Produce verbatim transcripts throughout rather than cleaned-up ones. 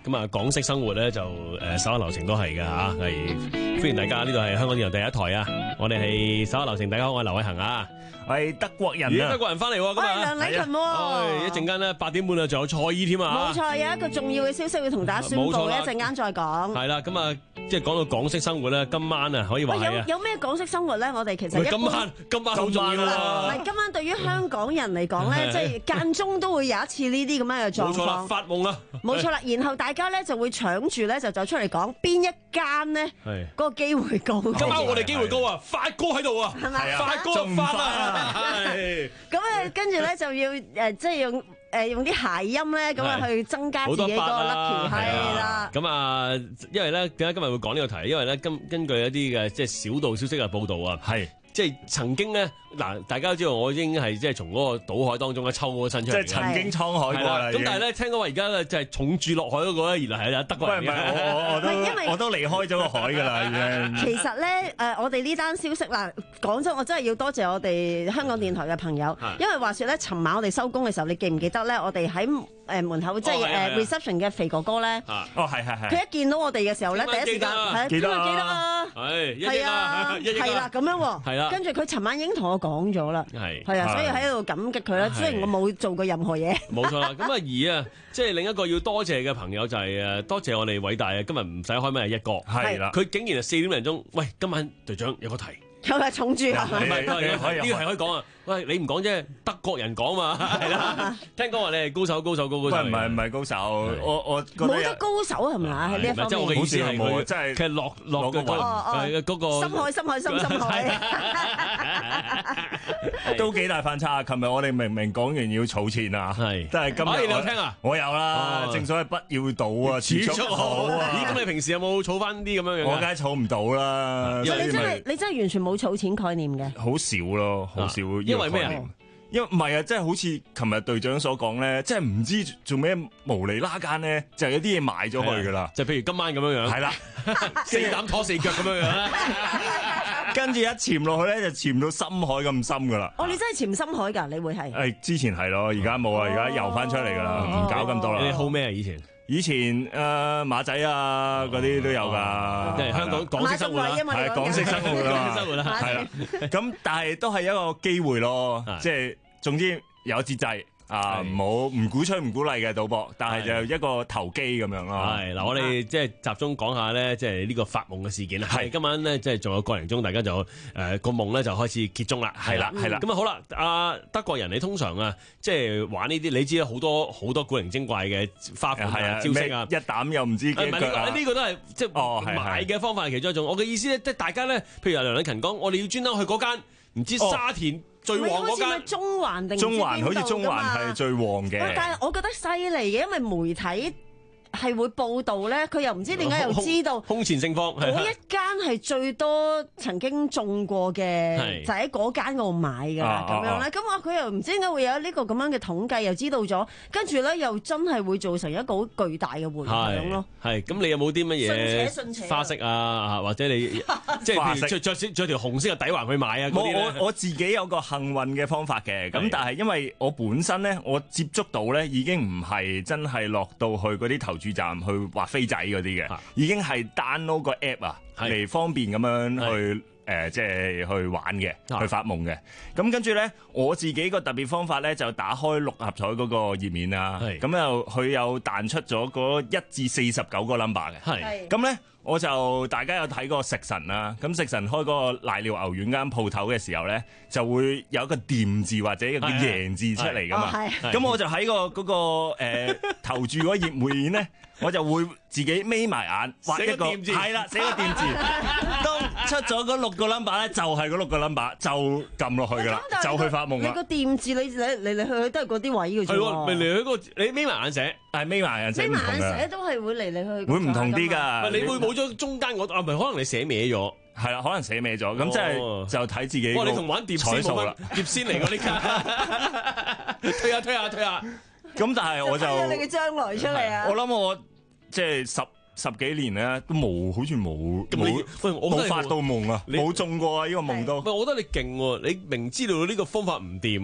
咁啊，港式生活咧就誒手下留情都係㗎嚇，係歡迎大家，呢度係香港電台第一台啊！我哋係手下留情，大家好，我係劉偉恒啊， 我係德國人啊， 咦德國人翻嚟喎，咁啊， 梁禮勤喎， 一陣間咧八點半啊，仲有蔡依添啊， 冇錯，有一個重要嘅消息要同大家宣布，一陣間再講。 係啦，咁啊，即係講到港式生活咧，今晚啊可以話係啊， 有有咩港式生活咧？我哋其實今晚今晚好重要啊！ 係今晚對於香港人嚟講咧，即係間中都會有一次呢啲咁樣嘅狀況。 冇錯啦，發夢啦， 冇錯啦，然後大家咧就會搶住咧就走出嚟講邊一間咧，嗰個機會高。 今晚我哋機會高啊，發哥喺度啊， 係咪？ 發哥發啊！ 咁啊，跟住咧就要誒，即係用誒用啲諧音咧，咁啊去增加自己嗰個 lucky 係啦。 咁啊，因為咧點解今日會講呢個題？因為咧根根據一啲嘅即係小道消息嘅報導啊，係。即係曾經咧，嗱，大家都知道我已經係即係從嗰個賭海當中咧抽咗身出嚟， 即係曾經滄海過啦。 咁但係咧，聽講話而家咧就係重注落海嗰個咧，原來係阿德國人嘅。 我我我都我都離開咗個海㗎啦，已經。 其實咧，誒，我哋呢單消息嗱，講真，我真係要多謝我哋香港電台嘅朋友，因為話説咧，尋晚我哋收工嘅時候，你記唔記得咧？我哋喺誒門口即係誒 reception 嘅肥哥哥咧， 哦係係係， 佢一見到我哋嘅時候咧，第一時間係記得記得啊， 係係啊，係啦咁樣喎， 係啦。 跟住佢尋晚已經同我講咗啦， 係係啊，所以喺度感激佢啦。雖然我冇做過任何嘢， 冇錯啦。咁啊而啊，即係另一個要多謝嘅朋友就係誒多謝我哋偉大啊！今日唔使開咩一哥， 係啦， 佢竟然係四點零鐘，喂，今晚隊長有個題。 有係重注啊！ 唔係，呢個係可以講啊！喂，你唔講啫，德國人講嘛，係啦。聽講話你係高手，高手，高高手。 唔係唔係高手，我我冇得高手係咪啊？喺呢一方面， 即係我嘅意思係佢真係其實落落個嗰個深海、深海、深深海， 都幾大反差。琴日我哋明明講完要儲錢啊，係，但係今日你有聽啊？ 我有啦，正所謂不要賭啊，儲蓄好啊。 咦？咁你平時有冇儲翻啲咁樣樣？ 我梗係儲唔到啦。 你真係你真係完全冇儲錢概念嘅， 好少咯，好少。 因為咩啊？ 因為唔係啊，即係好似琴日隊長所講咧，即係唔知做咩無厘啦間咧，就有啲嘢賣咗去噶啦。 就譬如今晚咁樣樣，係啦，四膽拖四腳咁樣樣， 跟住一潛落去咧，就潛到深海咁深噶啦。 哦，你真係潛深海㗎？你會係？ 誒，之前係咯，而家冇啊，而家游翻出嚟噶啦，唔搞咁多啦。 你好咩啊？以前？ 以前誒馬仔啊嗰啲都有㗎， 即係香港港式生活啦， 係港式生活啦， 生活啦， 係啦。咁但係都係一個機會咯，即係總之有節制啊，唔好唔鼓吹唔鼓勵嘅賭博，但係就一個投機咁樣咯。 係嗱，我哋即係集中講下咧，即係呢個發夢嘅事件啦。係今晚咧，即係仲有個零鐘，大家就誒個夢咧就開始結終啦。係啦，係啦。咁啊好啦，阿德國人你通常啊，即係玩呢啲，你知啦，好多好多古靈精怪嘅花款啊、招式啊， 一膽又唔知幾腳啊。 呢個都係即係買嘅方法係其中一種。我嘅意思咧，即係大家咧，譬如阿梁禮勤講，我哋要專登去嗰間唔知沙田最旺嗰間， 中環定中環好似中環係最旺嘅。 但係我覺得犀利嘅，因為媒體係會報導咧，佢又唔知點解又知道空前盛況嗰一間係最多曾經中過嘅，就喺嗰間嗰度買㗎啦，咁樣咧。咁我佢又唔知點解會有呢個咁樣嘅統計，又知道咗，跟住咧又真係會造成一個好巨大嘅迴響咯。 係咁，你有冇啲乜嘢花式啊？或者你即係譬如著著著條紅色嘅底環去買啊？ 我我我自己有個幸運嘅方法嘅，咁但係因為我本身咧，我接觸到咧已經唔係真係落到去嗰啲投注站去畫飛仔嗰啲嘅，已經係 download 個 app 啊，嚟方便咁樣去誒，即係去玩嘅，去發夢嘅。咁跟住咧，我自己個特別方法咧，就打開六合彩嗰個頁面啊，咁又佢有彈出咗嗰一至四十九個 number 嘅，係咁咧。我就大家有睇過食神啦，咁食神開嗰個瀨尿牛丸間鋪頭嘅時候咧，就會有一個掂字或者一個贏字出嚟噶嘛。咁我就喺個嗰個誒投注嗰頁面咧，我就會自己眯埋眼畫一個掂字，係啦，寫個掂字。當出咗嗰六個 number 咧，就係嗰六個 number 就撳落去噶啦，就去發夢啦。 你個掂字你嚟嚟去去都係嗰啲位嘅啫。 係喎，嚟嚟去個你眯埋眼寫， 係眯埋眼寫唔同嘅。 眯埋眼寫都係會嚟嚟去去。 會唔同啲㗎？ 你會冇咗中間嗰啊？唔係，可能你寫歪咗。 係啦，可能寫歪咗，咁即係就睇自己。 哇！你同玩碟仙冇分，碟仙嚟嗰啲卡，推下推下推下。 咁但係我就你嘅將來出嚟啊！ 我諗我即係十十幾年咧，都冇好似冇冇冇發到夢啊，冇中過啊！呢個夢都。 喂，我覺得你勁喎，你明知道呢個方法唔掂，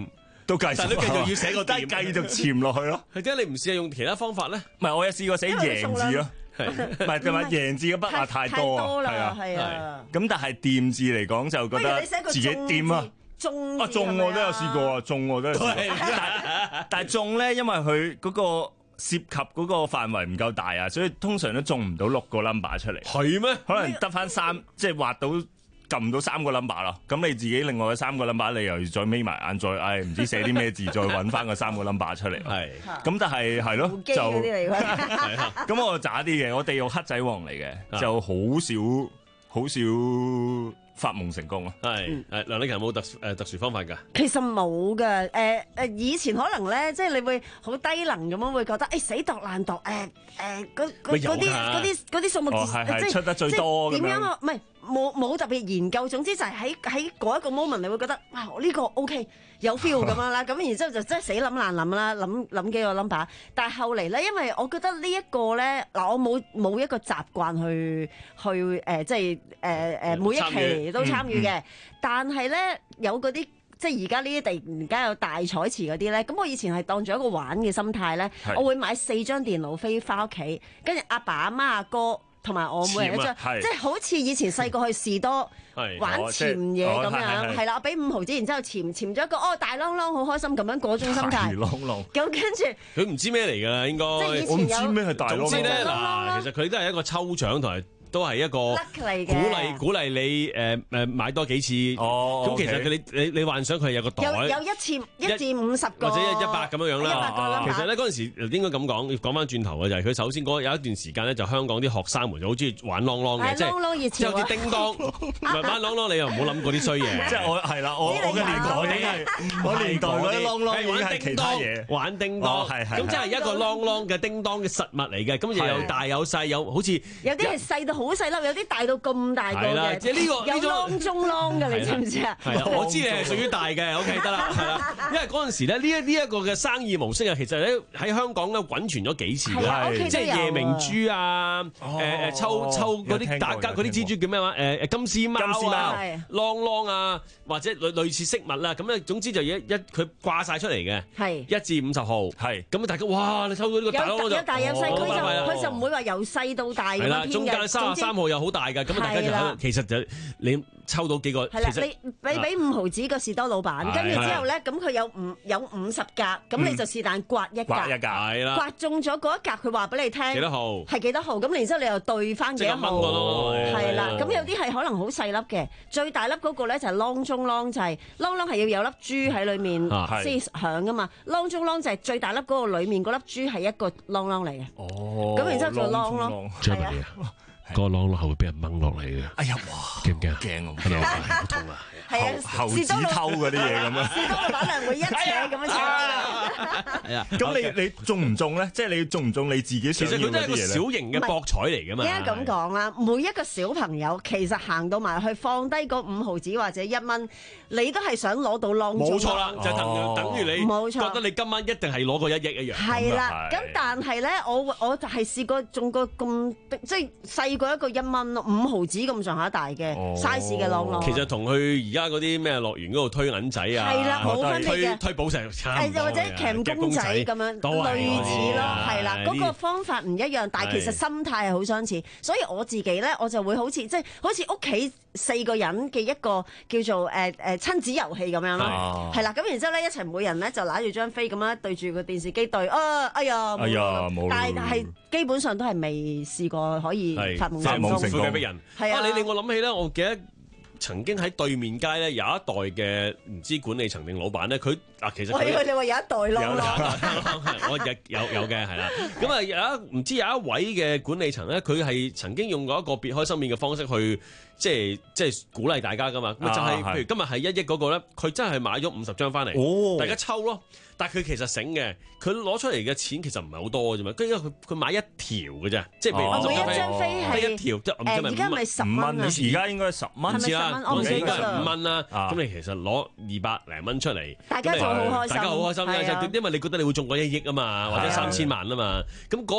都繼續， 但係都繼續要寫個點， 繼續潛落去咯。 係即係你唔試下用其他方法咧？ 唔係，我有試過寫贏字咯。 係唔係，同埋贏字嘅筆畫太多啊，係啊， 係啊。 咁但係掂字嚟講就覺得自己掂啊。 中啊中我都有試過啊，中我都有試過。但但係中咧，因為佢嗰個涉及嗰個範圍唔夠大啊，所以通常都中唔到六個 number 出嚟。 係咩？ 可能得翻三，即係畫到撳到三個 number 咯。咁你自己另外嘅三個 number，你又要再眯埋眼，再唉唔知寫啲咩字，再揾翻個三個 number 出嚟。係。咁但係係咯，就咁我渣啲嘅，我地獄黑仔王嚟嘅，就好少好少發夢成功啊！ 係誒梁禮勤有冇特誒特殊方法㗎？ 其實冇㗎，誒誒以前可能咧，即係你會好低能咁樣會覺得，誒死度爛度誒誒嗰嗰嗰啲嗰啲嗰啲數目字， 即係出得最多咁樣。點樣啊？ 唔係冇冇特別研究，總之就係喺喺嗰一個 moment，你會覺得哇呢個 OK 有 feel 咁樣啦，咁然之後就真係死諗爛諗啦，諗諗幾個 number。但係後嚟咧，因為我覺得呢一個咧嗱，我冇冇一個習慣去去誒，即係誒誒每一期都參與嘅，嗯嗯、但係咧有嗰啲即係而家呢啲地而家有大彩池嗰啲咧，咁我以前係當咗一個玩嘅心態咧，是我會買四張電腦飛翻屋企，跟住阿爸阿媽阿哥同埋我每人一張，即係好似以前細個去士多玩潛嘢咁樣，係啦，我俾五毫子，然之後潛潛咗一個哦大啷啷好開心咁樣嗰種心態， 大啷啷， 咁跟住佢唔知咩嚟㗎應該， 我唔知咩係大啷啷。總之咧嗱，其實佢都係一個抽獎同埋。都係一個鼓勵鼓勵你誒誒買多幾次，咁其實佢你你你幻想佢係有個袋， 有有一次一至五十個或者一百咁樣樣啦。 其實咧嗰陣時應該咁講，講翻轉頭嘅就係佢首先嗰有一段時間咧，就香港啲學生們就好中意玩啷啷嘅，即係即係好似叮當，唔係玩啷啷，你又唔好諗嗰啲衰嘢。 即係我係啦，我我嘅年代已經係我年代嗰啲啷啷已經係其他嘢， 玩叮當，咁即係一個啷啷嘅叮當嘅實物嚟嘅，咁又有大有細，有好似有啲係細到好細粒，有啲大到咁大個嘅， 即係呢個有啷中啷嘅，你知唔知啊？ 係啊，我知你係屬於大嘅，OK 得啦，係啦。因為嗰陣時咧，呢一呢一個嘅生意模式啊，其實咧喺香港咧滾傳咗幾次嘅，即係夜明珠啊，誒誒抽抽嗰啲大家嗰啲蜘蛛叫咩話？誒誒金絲貓啊，啷啷啊，或者類類似飾物啦，咁咧總之就一一佢掛晒出嚟嘅，係一至五十號，係咁大家哇！你抽到呢個大啷啷就有大有細，佢就佢就唔會話由細到大咁樣編嘅。 中間三十三號又好大。咁大家就喺度，其實就你抽到幾個， 係啦，你你俾五毫子個士多老闆，跟住之後咧，咁佢有五有五十格，咁你就是但刮一格， 刮一格係啦， 刮中咗嗰一格，佢話俾你聽幾多號， 係幾多號，咁然之後你又對翻幾多號，係啦，咁有啲係可能好細粒嘅，最大粒嗰個咧就係啷中啷，就係啷啷係要有粒珠喺裡面先響噶嘛，啷中啷就係最大粒嗰個裡面嗰粒珠係一個啷啷嚟嘅，哦，咁然之後就啷咯，係啊。 個啷啷係會俾人掹落嚟嘅。哎呀，哇！驚唔驚啊？驚啊！係咪好痛啊？ 係啊， 猴子偷嗰啲嘢咁啊！ 士多老闆娘會一扯咁樣扯啦。 係啊，咁你你中唔中咧？即係你中唔中你自己想要嗰啲嘢咧？其實佢都係一個小型嘅博彩嚟㗎嘛。 應該咁講啦，每一個小朋友其實行到埋去放低嗰五毫子或者一蚊，你都係想攞到啷中。冇錯啦，就等等於你冇錯覺得你今晚一定係攞過一億一樣。 係啦，咁但係咧，我我就係試過中過咁即係細過一個一蚊咯，五毫子咁上下大嘅 size 嘅啷啷。 其實同佢而家嗰啲咩樂園嗰度推銀仔啊， 係啦，冇分別嘅， 推推寶石差唔多嘅， 或者鉗公仔咁樣，類似咯，係啦，嗰個方法唔一樣，但係其實心態係好相似，所以我自己咧，我就會好似即係好似屋企四個人嘅一個叫做誒誒親子遊戲咁樣咯，係啦，咁然之後咧一齊每人咧就揦住張飛咁樣對住個電視機對，啊哎呀， 哎呀冇， 但係係基本上都係未試過可以發夢成功， 成功逼人。 係啊， 你令我諗起咧，我記得。曾經喺對面街咧有一代嘅唔知管理層定老闆咧，佢嗱其實我以為你話有一代啷啷，我有有有嘅係啦。咁啊有一唔知有一位嘅管理層咧，佢係曾經用過一個別開生面嘅方式去即係即係鼓勵大家噶嘛。咁、啊、就係、是、譬如今日係一億嗰個咧，佢真係買咗五十張翻嚟，哦、大家抽咯。但係佢其實醒嘅，佢攞出嚟嘅錢其實唔係好多嘅啫嘛。跟住佢佢買一條嘅啫，即係譬如每一張飛係一條，即係誒而家咪十蚊啊！ 而家應該十蚊先啦， 嗰陣時應該係五蚊啦。咁你其實攞二百零蚊出嚟， 大家就好開心， 大家好開心嘅，因為你覺得你會中過一億啊嘛，或者三千萬啊嘛。咁嗰個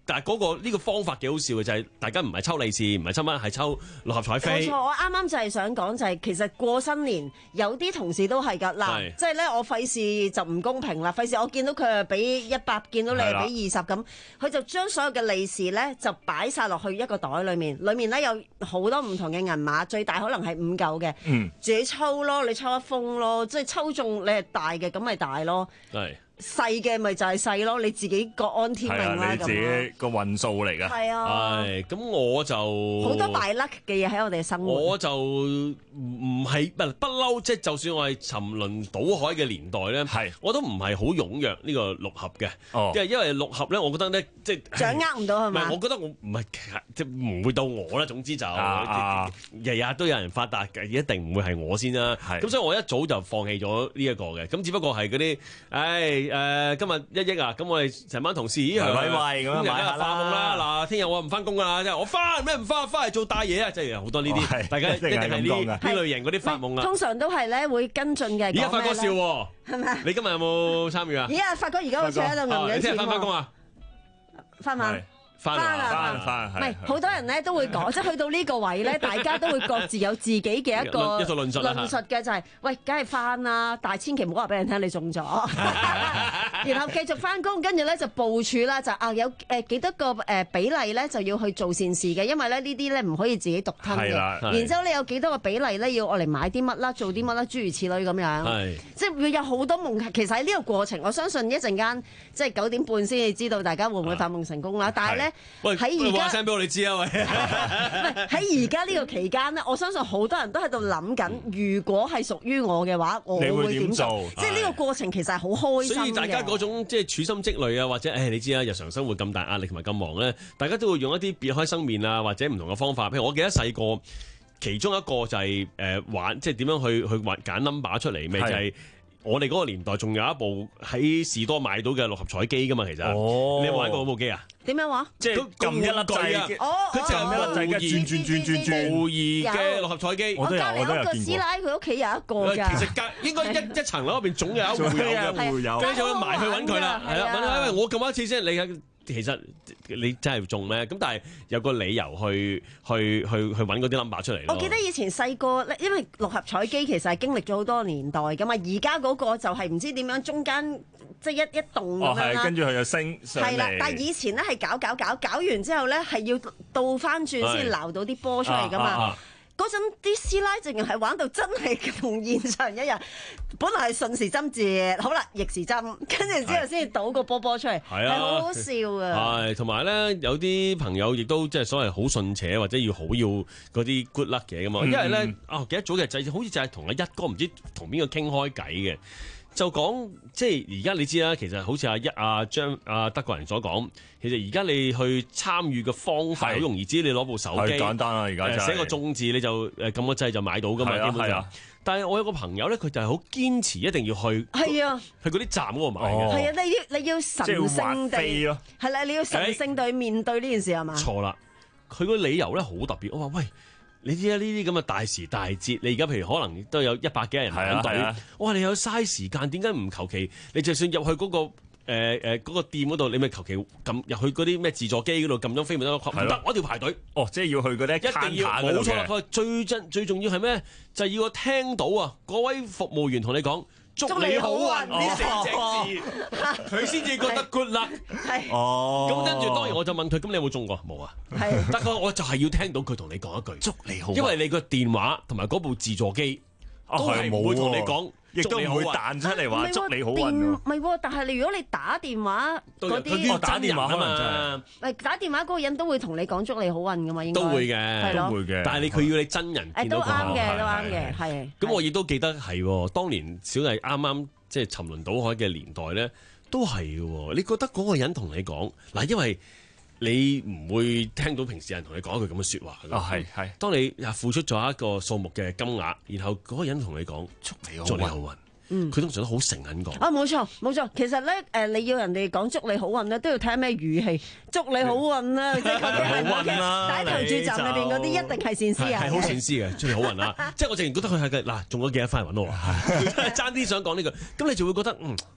但係嗰個呢個方法幾好笑嘅，就係大家唔係抽利是，唔係抽乜，係抽六合彩飛。 冇錯，我啱啱就係想講就係其實過新年有啲同事都係㗎嗱，即係咧我費事就唔公平啦，費事我見到佢係俾一百，見到你係俾二十咁，佢就將所有嘅利是咧就擺晒落去一個袋裡面，裡面咧有好多唔同嘅銀碼，最大可能係五嚿嘅，嗯、自己抽咯，你抽一封咯，即係抽中你係大嘅咁咪大咯。係。細嘅咪就係細咯，你自己各安天命啦， 你自己個運數嚟㗎。 係啊， 係咁我就好多大 luck 嘅嘢喺我哋生活。 我就唔唔係不不嬲，即係就算我係沉淪賭海嘅年代咧，係我都唔係好踴躍呢個六合嘅。哦，因為因為六合咧，我覺得咧即係掌握唔到係咪？ 唔係，我覺得我唔係即係唔會到我啦。總之就日日都有人發達嘅，一定唔會係我先啦。係咁，所以我一早就放棄咗呢一個嘅。咁只不過係嗰啲，唉。誒今日一億啊！咁我哋成班同事咦係喂喂咁樣買下啦！嗱，聽日我唔翻工㗎啦，即係我翻咩唔翻？翻嚟做大嘢啊！即係好多呢啲，大家一定係呢呢類型嗰啲發夢啊！ 通常都係咧會跟進嘅。 而家發哥笑喎，係咪？你今日有冇參與啊？ 而家發哥而家好似喺度揞緊錢喎。 你聽日翻唔翻工啊？ 翻嘛？ 翻啊！翻唔係好多人咧都會講，即係去到呢個位咧，大家都會各自有自己嘅一個一套論述啦。 論述嘅就係，喂，梗係翻啦，但係千祈唔好話俾人聽你中咗，然後繼續翻工，跟住咧就部署啦，就啊有誒幾多個誒比例咧就要去做善事嘅，因為咧呢啲咧唔可以自己獨吞嘅。然之後你有幾多個比例咧要我嚟買啲乜啦，做啲乜啦，諸如此類咁樣。係，即係會有好多夢。其實喺呢個過程，我相信一陣間即係九點半先至知道大家會唔會發夢成功啦。但係咧。 喂，喺而家話聲俾我哋知啊！喂， 喺而家呢個期間咧，我相信好多人都喺度諗緊，如果係屬於我嘅話，我會點做？即係呢個過程其實係好開心嘅。 所以大家嗰種即係處心積慮啊，或者誒、哎、你知啦，日常生活咁大壓力同埋咁忙咧，大家都會用一啲別開生面啊，或者唔同嘅方法。譬如我記得細個，其中一個就係、是、誒、呃、玩，即係點樣去去玩揀 number 出嚟，咪就係、是。我哋嗰個年代仲有一部喺士多買到嘅六合彩機噶嘛，其實，哦、你有冇玩過嗰部機啊？ 點樣話？ 即係撳一粒掣啊！佢就撳一粒掣嘅轉轉轉轉轉，模擬嘅六合彩機。 我隔離嗰個師奶佢屋企有一個㗎。 其實隔應該一一層樓入邊總有一戶有嘅，跟住我埋去揾佢啦，係啦，揾啦，因為我撳一次先，你其實你真係中咩？咁但係有個理由去去去去揾嗰啲 number 出嚟。 我記得以前細個咧，因為六合彩機其實係經歷咗好多年代㗎嘛，而家嗰個就係唔知點樣中間即係一一棟咁樣啦。 跟住佢就升上嚟。係啦， 但係以前咧係搞搞搞搞完之後咧係要倒翻轉先撈到啲波出嚟㗎嘛。嗰陣啲師奶淨係玩到真係同現場一樣，本來係順時針字，好啦逆時針，跟住之後先至倒個波波出嚟，係好好笑㗎。 係同埋咧，有啲朋友亦都即係所謂好順扯，或者要好要嗰啲 good luck 嘅㗎嘛。因為咧，啊記得早嘅就好似就係同阿一哥唔知同邊個傾開偈嘅。就講即係而家你知啦，其實好似阿一阿張阿德國人所講，其實而家你去參與嘅方法好容易，知你攞部手機， 簡單啊！而家就寫個中字你就誒撳個掣就買到噶嘛，基本上。但係我有個朋友咧，佢就係好堅持一定要去， 係啊， 去嗰啲站嗰度買嘅。 係啊，你要你要神聖地，係啦，你要神聖地面對呢件事係嘛？ 錯啦，佢個理由咧好特別，我話喂。你知啊，呢啲咁嘅大時大節，你而家譬如可能都有一百幾人排隊，我話你有嘥時間，點解唔求其？你就算入去嗰、嗰個誒誒嗰個店嗰度，你咪求其撳入去嗰啲咩自助機嗰度撳張飛咪得咯？唔得，我一定要排隊。 哦，即係要去嗰啲一定要冇錯啦。佢最真最重要係咩？就係、是、要我聽到啊，嗰位服務員同你講。祝你好運呢四隻字，佢先至覺得 good luck。係，哦。咁跟住當然我就問佢：咁你有冇中過？冇啊。係。得個我就係要聽到佢同你講一句祝你好運，因為你個電話同埋嗰部自助機都係唔會同你講。亦都唔會彈出嚟話祝你好運喎。 唔係喎，但係你如果你打電話嗰啲， 打電話可能就係。 誒打電話嗰個人都會同你講祝你好運噶嘛，應該。 都會嘅，都會嘅。但係你佢要你真人見到佢。 誒都啱嘅，都啱嘅，係。 咁我亦都記得係，當年小弟啱啱即係沉淪賭海嘅年代咧，都係嘅。你覺得嗰個人同你講嗱，因為你唔會聽到平時人同你講一句咁嘅説話㗎。 啊，係係。 當你付出咗一個數目嘅金額，然後嗰個人同你講祝你好運，嗯，佢通常都好誠懇講。 啊，冇錯冇錯。其實咧，誒，你要人哋講祝你好運咧，都要睇下咩語氣。祝你好運啦，即係嗰啲係咪嘅？喺投注站裏邊嗰啲一定係善思啊， 係好善思嘅，祝你好運啊！即係我淨係覺得佢係嘅嗱，中咗幾多翻嚟揾我，爭啲想講呢句，咁你就會覺得嗯。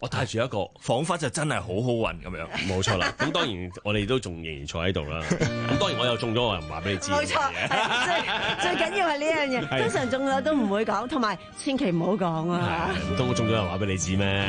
我帶住一個， 彷彿就真係好好運咁樣。 冇錯啦。咁當然我哋都仲仍然坐喺度啦。咁當然我又中咗，我又唔話俾你知。 冇錯，最最緊要係呢樣嘢。通常中咗都唔會講，同埋千祈唔好講啊。 唔通我中咗又話俾你知咩？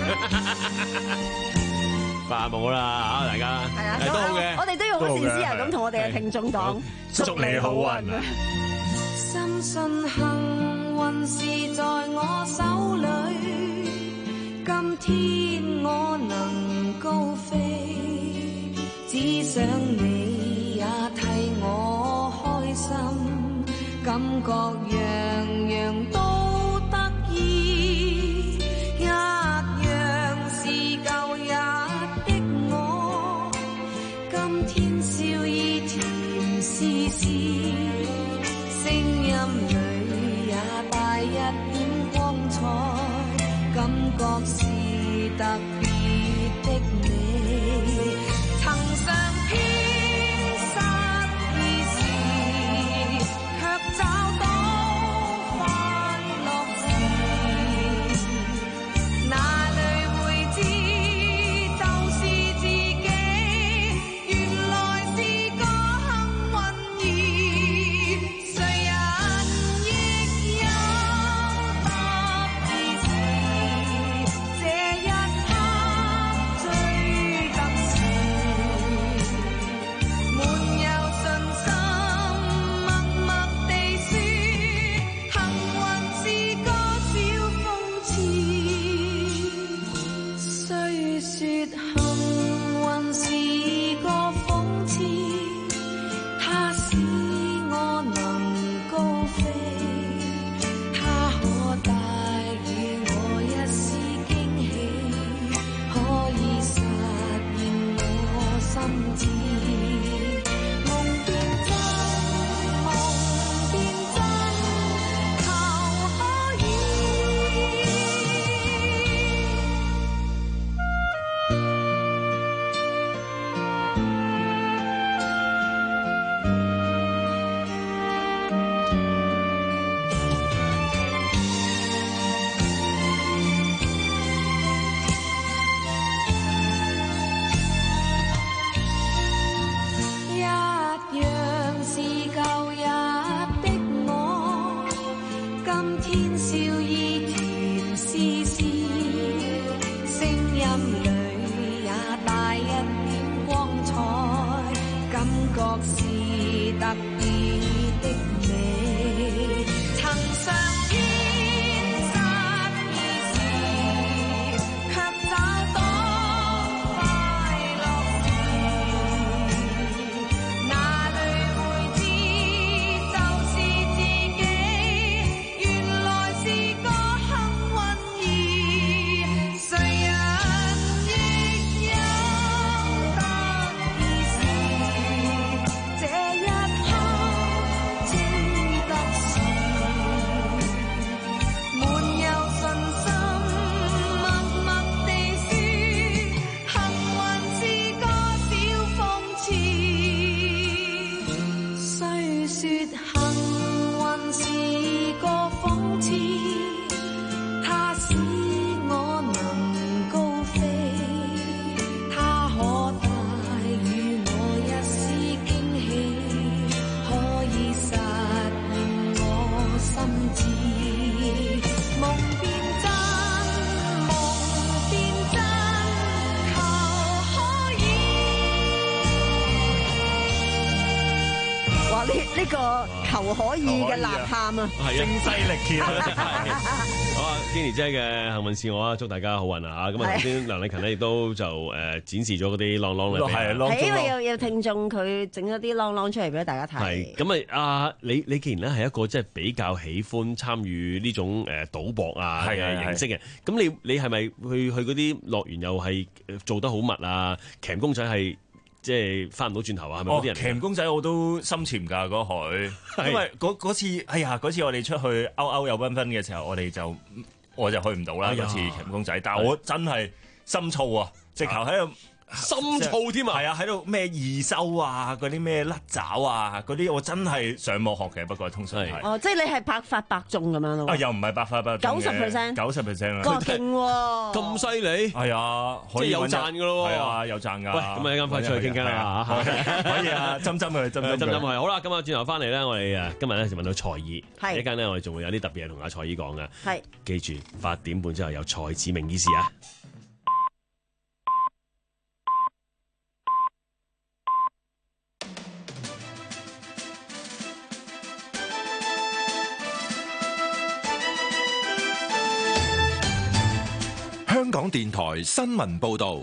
發夢啦嚇，大家係啊， 都好嘅。 我哋都要好善思啊，咁同我哋嘅聽眾講， 祝你好運。 深信幸運是在我手裏，今天我能高飛，只想你也替我開心，感覺樣樣都得意，一樣是舊日的我，今天笑意甜絲絲，聲音裏也帶一點光彩，感覺是特別的你，曾嘗遍失意時，卻找到快樂時，哪裏會知就是自己，原來是個幸運兒，誰人亦有特別時，這一刻最特時，滿有信心，默默地說，幸運是個小諷刺，雖說幸運是個諷刺，它使我能高飛，它可帶予我一絲驚喜，可以實現我心志，夢變真，夢變真，求可以。一樣是舊日的我，今天笑意甜絲絲，聲音裏也帶一點光彩，感覺是特別的你，曾嘗遍失意時，卻找到快樂時，哪裏會知就是自己，原來是個幸運兒，誰人亦有特別時，這一刻最特時，滿有信心，默默地說，幸運是個小諷刺，雖說幸運是個諷刺，它使我能高飛，它可帶予我一絲驚喜，可以實現我心志，夢變真，夢變真，求可以。 哇！呢呢個求可以嘅吶喊啊！ 係啊， 聲嘶力竭好啊，Kenny 姐嘅幸運是我啊，祝大家好運啊！咁啊，頭先梁禮勤咧亦都就誒展示咗嗰啲啷啷嚟係俾啷係因為有有聽眾佢整咗啲啷啷出嚟俾大家睇。 係咁啊！啊，你你既然咧係一個即係比較喜歡參與呢種誒賭博啊係係嘅形式嘅，咁你你係咪去去嗰啲樂園又係做得好密啊？鉗公仔係即係翻唔到轉頭啊？係咪嗰啲人嚟㗎？ 鉗公仔我都深潛㗎嗰海，因為嗰嗰次，哎呀嗰次我哋出去歐歐有繽紛嘅時候，我哋就我就去唔到啦哎呀嗰次鉗公仔，但係我真係心燥啊！直頭喺度深造添啊！ 係啊，喺度咩易收啊，嗰啲咩甩爪啊，嗰啲我真係上網學嘅，不過通常係。 哦，即係你係百發百中咁樣咯。 啊，又唔係百發百中嘅。九十 percent， 九十 percent 啦。 哇，勁喎！ 咁犀利。 係啊，可以有賺㗎咯喎。 係啊，有賺㗎。 喂，咁啊，一陣快出去傾傾啦嚇。 可以啊，針針佢，針針針針佢。好啦，咁啊，轉頭翻嚟咧，我哋誒今日咧就問到蔡姨，係一間咧，我哋仲會有啲特別嘢同阿蔡姨講嘅。係，記住八點半之後有蔡子明醫師啊。 香港電台新聞報道，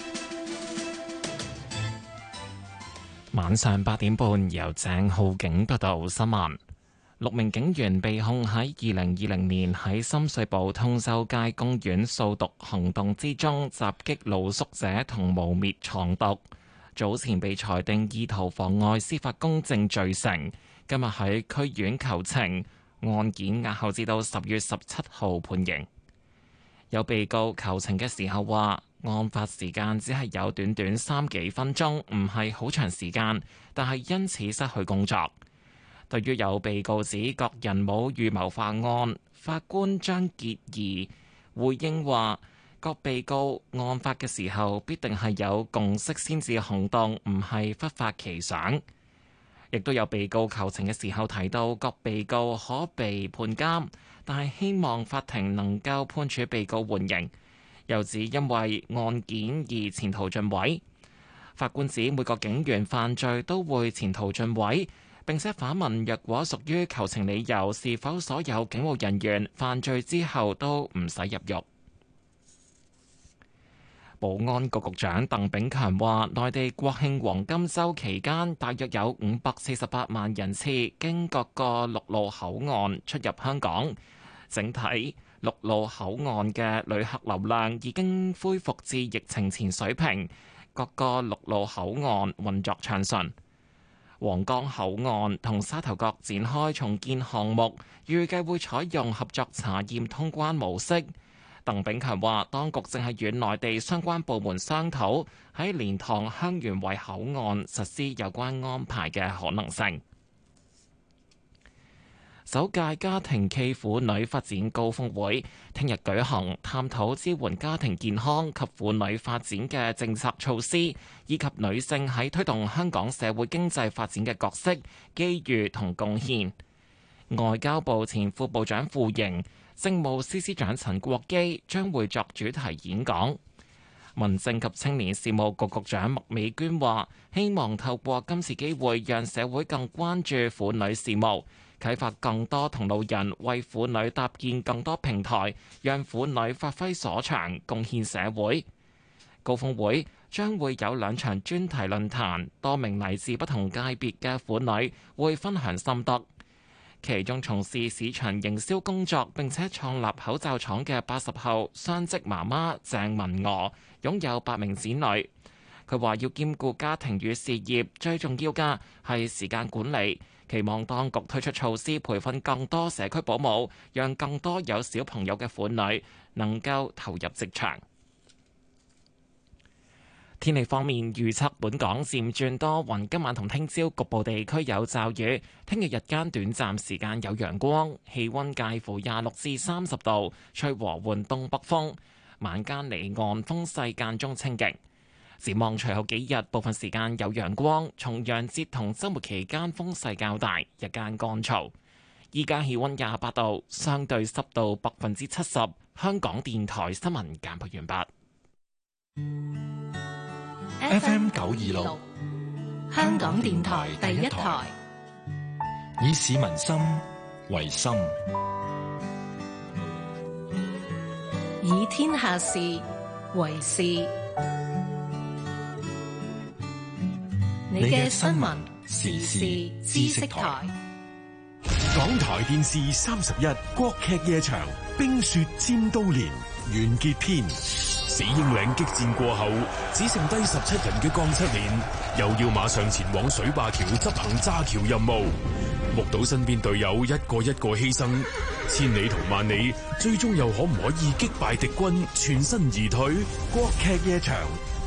晚上八點半由鄭浩景報道新聞。六名警員被控喺二零二零年喺深水埗通州街公園掃毒行動之中襲擊露宿者同誣衊藏毒，早前被裁定意圖妨礙司法公正罪成，今日喺區院求情，案件押後至到十月十七號判刑。有被告求情嘅時候話，案發時間只係有短短三幾分鐘，唔係好長時間，但係因此失去工作。對於有被告指各人冇預謀犯案，法官張潔儀回應話，各被告案發嘅時候必定係有共識先至行動，唔係忽發奇想。亦都有被告求情嘅時候提到，各被告可被判監，但係希望法庭能夠判處被告緩刑。又指因為案件而前途盡毀。法官指每個警員犯罪都會前途盡毀，並且反問若果屬於求情理由，是否所有警務人員犯罪之後都唔使入獄？保安局局長鄧炳強話，內地國慶黃金週期間，大約有五百四十八萬人次經各個陸路口岸出入香港，整體陸路口岸嘅旅客流量已經恢復至疫情前水平，各個陸路口岸運作暢順。皇崗口岸同沙頭角展開重建項目，預計會採用合作查驗通關模式。鄧炳強話，當局正係與內地相關部門商討喺蓮塘香園圍口岸實施有關安排嘅可能性。首屆家庭暨婦女發展高峰會聽日舉行，探討支援家庭健康及婦女發展嘅政策措施，以及女性喺推動香港社會經濟發展嘅角色、機遇同貢獻。外交部前副部長傅瑩、政務司司長陳國基將會作主題演講。民政及青年事務局局長麥美娟話，希望透過今次機會，讓社會更關注婦女事務，啟發更多同路人，為婦女搭建更多平台，讓婦女發揮所長，貢獻社會。高峰會將會有兩場專題論壇，多名嚟自不同界別嘅婦女會分享心得。其中從事市場營銷工作並且創立口罩廠嘅八十後雙職媽媽鄭文娥，擁有八名子女。佢話要兼顧家庭與事業，最重要嘅係時間管理。期望當局推出措施，培訓更多社區保姆，讓更多有小朋友嘅婦女能夠投入職場。天氣方面預測，本港漸轉多雲，今晚同聽朝局部地區有驟雨，聽日日間短暫時間有陽光，氣溫介乎廿六至三十度，吹和緩東北風，晚間離岸風勢間中清勁。展望隨後幾日，部分時間有陽光，重陽節同週末期間風勢較大，日間乾燥。依家氣溫廿八度，相對濕度百分之七十。香港電台新聞簡報完畢。 F M 九二六， 香港電台第一台， 以市民心為心， 以天下事為事。你嘅新聞時事知識台， 港台電視三十一國劇夜場《冰雪尖刀連》完結篇。死英嶺激戰過後，只剩低十七人嘅江七連又要馬上前往水壩橋執行炸橋任務，目睹身邊隊友一個一個犧牲，千里同萬里，最終又可唔可以擊敗敵軍，全身而退？ 國劇夜場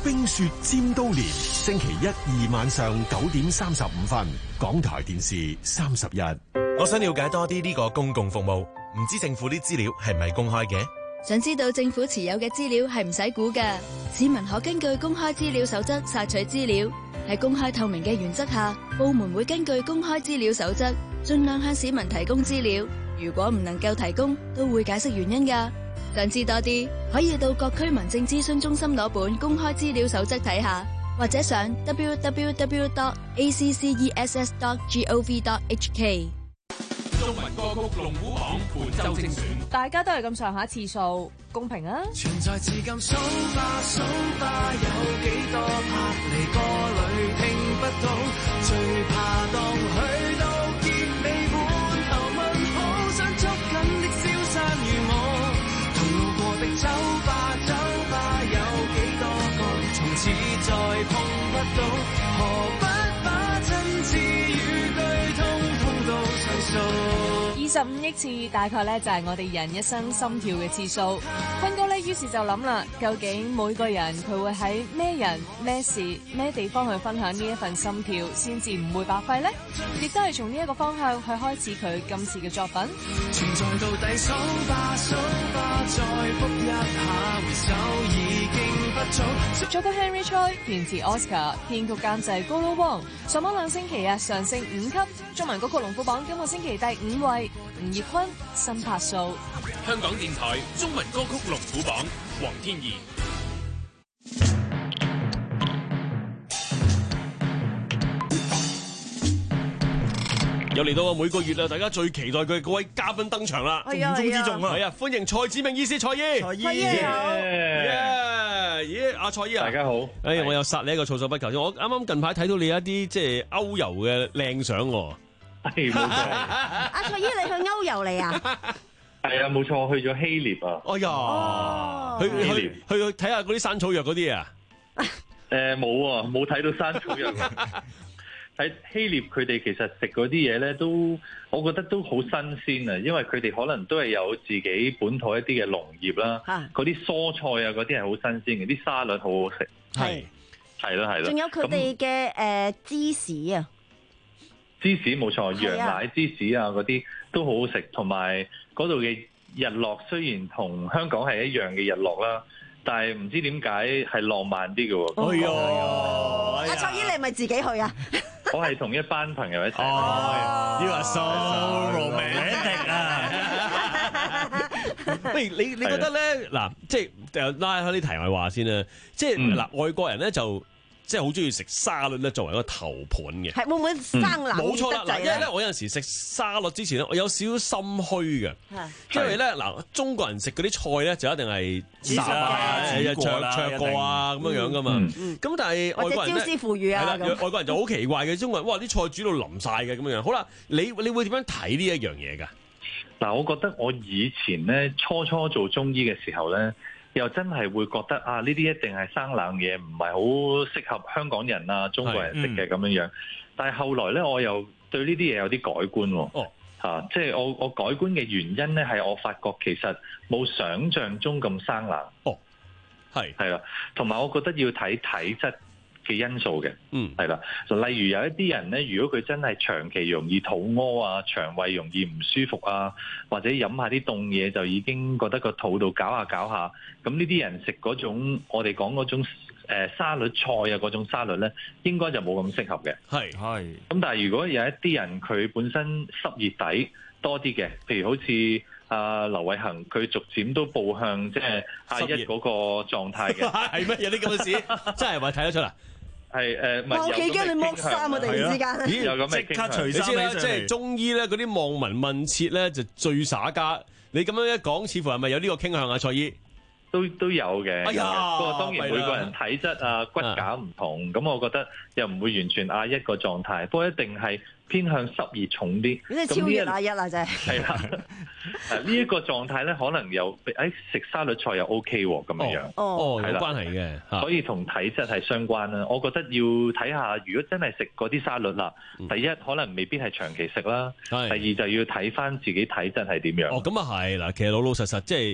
冰雪尖刀連，星期一二晚上九點三十五分，港台電視三十一。 我想了解多啲呢個公共服務，唔知政府啲資料係咪公開嘅？ 想知道政府持有嘅資料係唔使估㗎，市民可根據公開資料守則索取資料。喺公開透明嘅原則下，部門會根據公開資料守則，盡量向市民提供資料。如果唔能夠提供，都會解釋原因㗎。想知多啲，可以到各區民政諮詢中心攞本公開資料守則睇下，或者上 w w w dot a c c e s s dot gov dot h k。 中文歌曲龍虎榜本周精選，大家都係咁上下次數，公平啊！ 存在至今數吧數吧，有幾多拍離歌裏聽不到，最怕當去到結尾滿頭問號，想捉緊的消散如我，同路過的酒吧酒吧，有幾多個從此再碰不到，何不把真摯語句通通都細數。 二十五億次大概咧就係我哋人一生心跳嘅次數。坤哥咧於是就諗啦，究竟每個人佢會喺咩人、咩事、咩地方去分享呢一份心跳，先至唔會白費呢？亦都係從呢一個方向去開始佢今次嘅作品。 存在到底數吧數吧，再覆一下，回首已經不早。 作曲 Henry Choi， 填詞 Oscar， 編曲監製高佬汪。上網兩星期啊，上升五級。中文歌曲龍虎榜今個星期第五位，吳業坤新拍數。 香港電台中文歌曲龍虎榜，黃天怡。 又嚟到啊！每個月啊，大家最期待嘅嗰位嘉賓登場啦， 係啊重中之重啊！係啊，歡迎蔡志明醫師蔡醫， 蔡醫好， 耶！阿蔡醫啊， 大家好。 哎，我又殺你一個措手不及先。我啱啱近排睇到你一啲即係歐遊嘅靚相喎。 係冇錯。 阿蔡醫，你去歐遊嚟啊？ 係啊，冇錯，我去咗希臘啊。 哎呀，去去去去睇下嗰啲山草藥嗰啲啊？ 誒冇啊，冇睇到山草藥。喺希臘佢哋其實食嗰啲嘢咧，都我覺得都好新鮮啊，因為佢哋可能都係有自己本土一啲嘅農業啦，嗰啲蔬菜啊嗰啲係好新鮮嘅，啲沙律好好食。 係係咯係咯。 仲有佢哋嘅誒芝士啊， 芝士冇錯，羊奶芝士啊嗰啲都好好食，同埋嗰度嘅日落雖然同香港係一樣嘅日落啦，但係唔知點解係浪漫啲嘅喎。 哎呀！ 阿蔡醫，你係咪自己去啊？ 我係同一班朋友一齊。 哦 ，You are so romantic 啊！喂，你你覺得咧嗱，即係拉開啲題外話先啦，即係嗱，外國人咧就即係好中意食沙律咧，作為一個頭盤嘅。 係會唔會生冷？ 冇錯啦，嗱，因為咧我有陣時食沙律之前咧，我有少少心虛嘅，因為咧嗱，中國人食嗰啲菜咧就一定係烚啊、灼灼過啊咁樣樣噶嘛。咁但係外國人咧， 招師傅語啊， 外國人就好奇怪嘅，中國人哇啲菜煮到腍晒嘅咁樣樣。好啦，你你會點樣睇呢一樣嘢㗎？ 嗱，我覺得我以前咧初初做中醫嘅時候咧，又真係會覺得啊，呢啲一定係生冷嘢，唔係好適合香港人啊、中國人食嘅咁樣樣。但係後來咧，我又對呢啲嘢有啲改觀喎。哦，嚇，即係我我改觀嘅原因咧，係我發覺其實冇想像中咁生冷。 哦，係係啦，同埋我覺得要睇體質嘅因素嘅， 嗯， 係啦，就例如有一啲人咧，如果佢真係長期容易肚屙啊，腸胃容易唔舒服啊，或者飲下啲凍嘢就已經覺得個肚度搞下搞下，咁呢啲人食嗰種我哋講嗰種誒沙律菜啊嗰種沙律咧，應該就冇咁適合嘅。 係係。 咁但係如果有一啲人佢本身濕熱底多啲嘅，譬如好似阿劉偉恒，佢逐漸都步向即係阿一嗰個狀態嘅。 係乜嘢啲咁嘅事？真係咪睇得出啦？ 係誒， 我幾驚你剝衫啊！突然之間， 咦， 有咁嘅即刻除衫。你知啦，即係中醫咧，嗰啲望聞問切咧就最耍家。你咁樣一講，似乎係咪有呢個傾向啊？蔡醫都都有嘅。 哎呀， 不過當然每個人體質啊、骨架唔同，咁我覺得又唔會完全亞一個狀態，不過一定係偏向濕熱重啲。 即係超越亞一啦，真係。 係啦，呢一個狀態咧，可能又誒食沙律菜又 OK 喎，咁樣樣。 哦，有關係嘅， 所以同體質係相關啦。我覺得要睇下，如果真係食嗰啲沙律啦，第一可能未必係長期食啦，第二就要睇翻自己體質係點樣。 哦，咁啊係嗱，其實老老實實即係。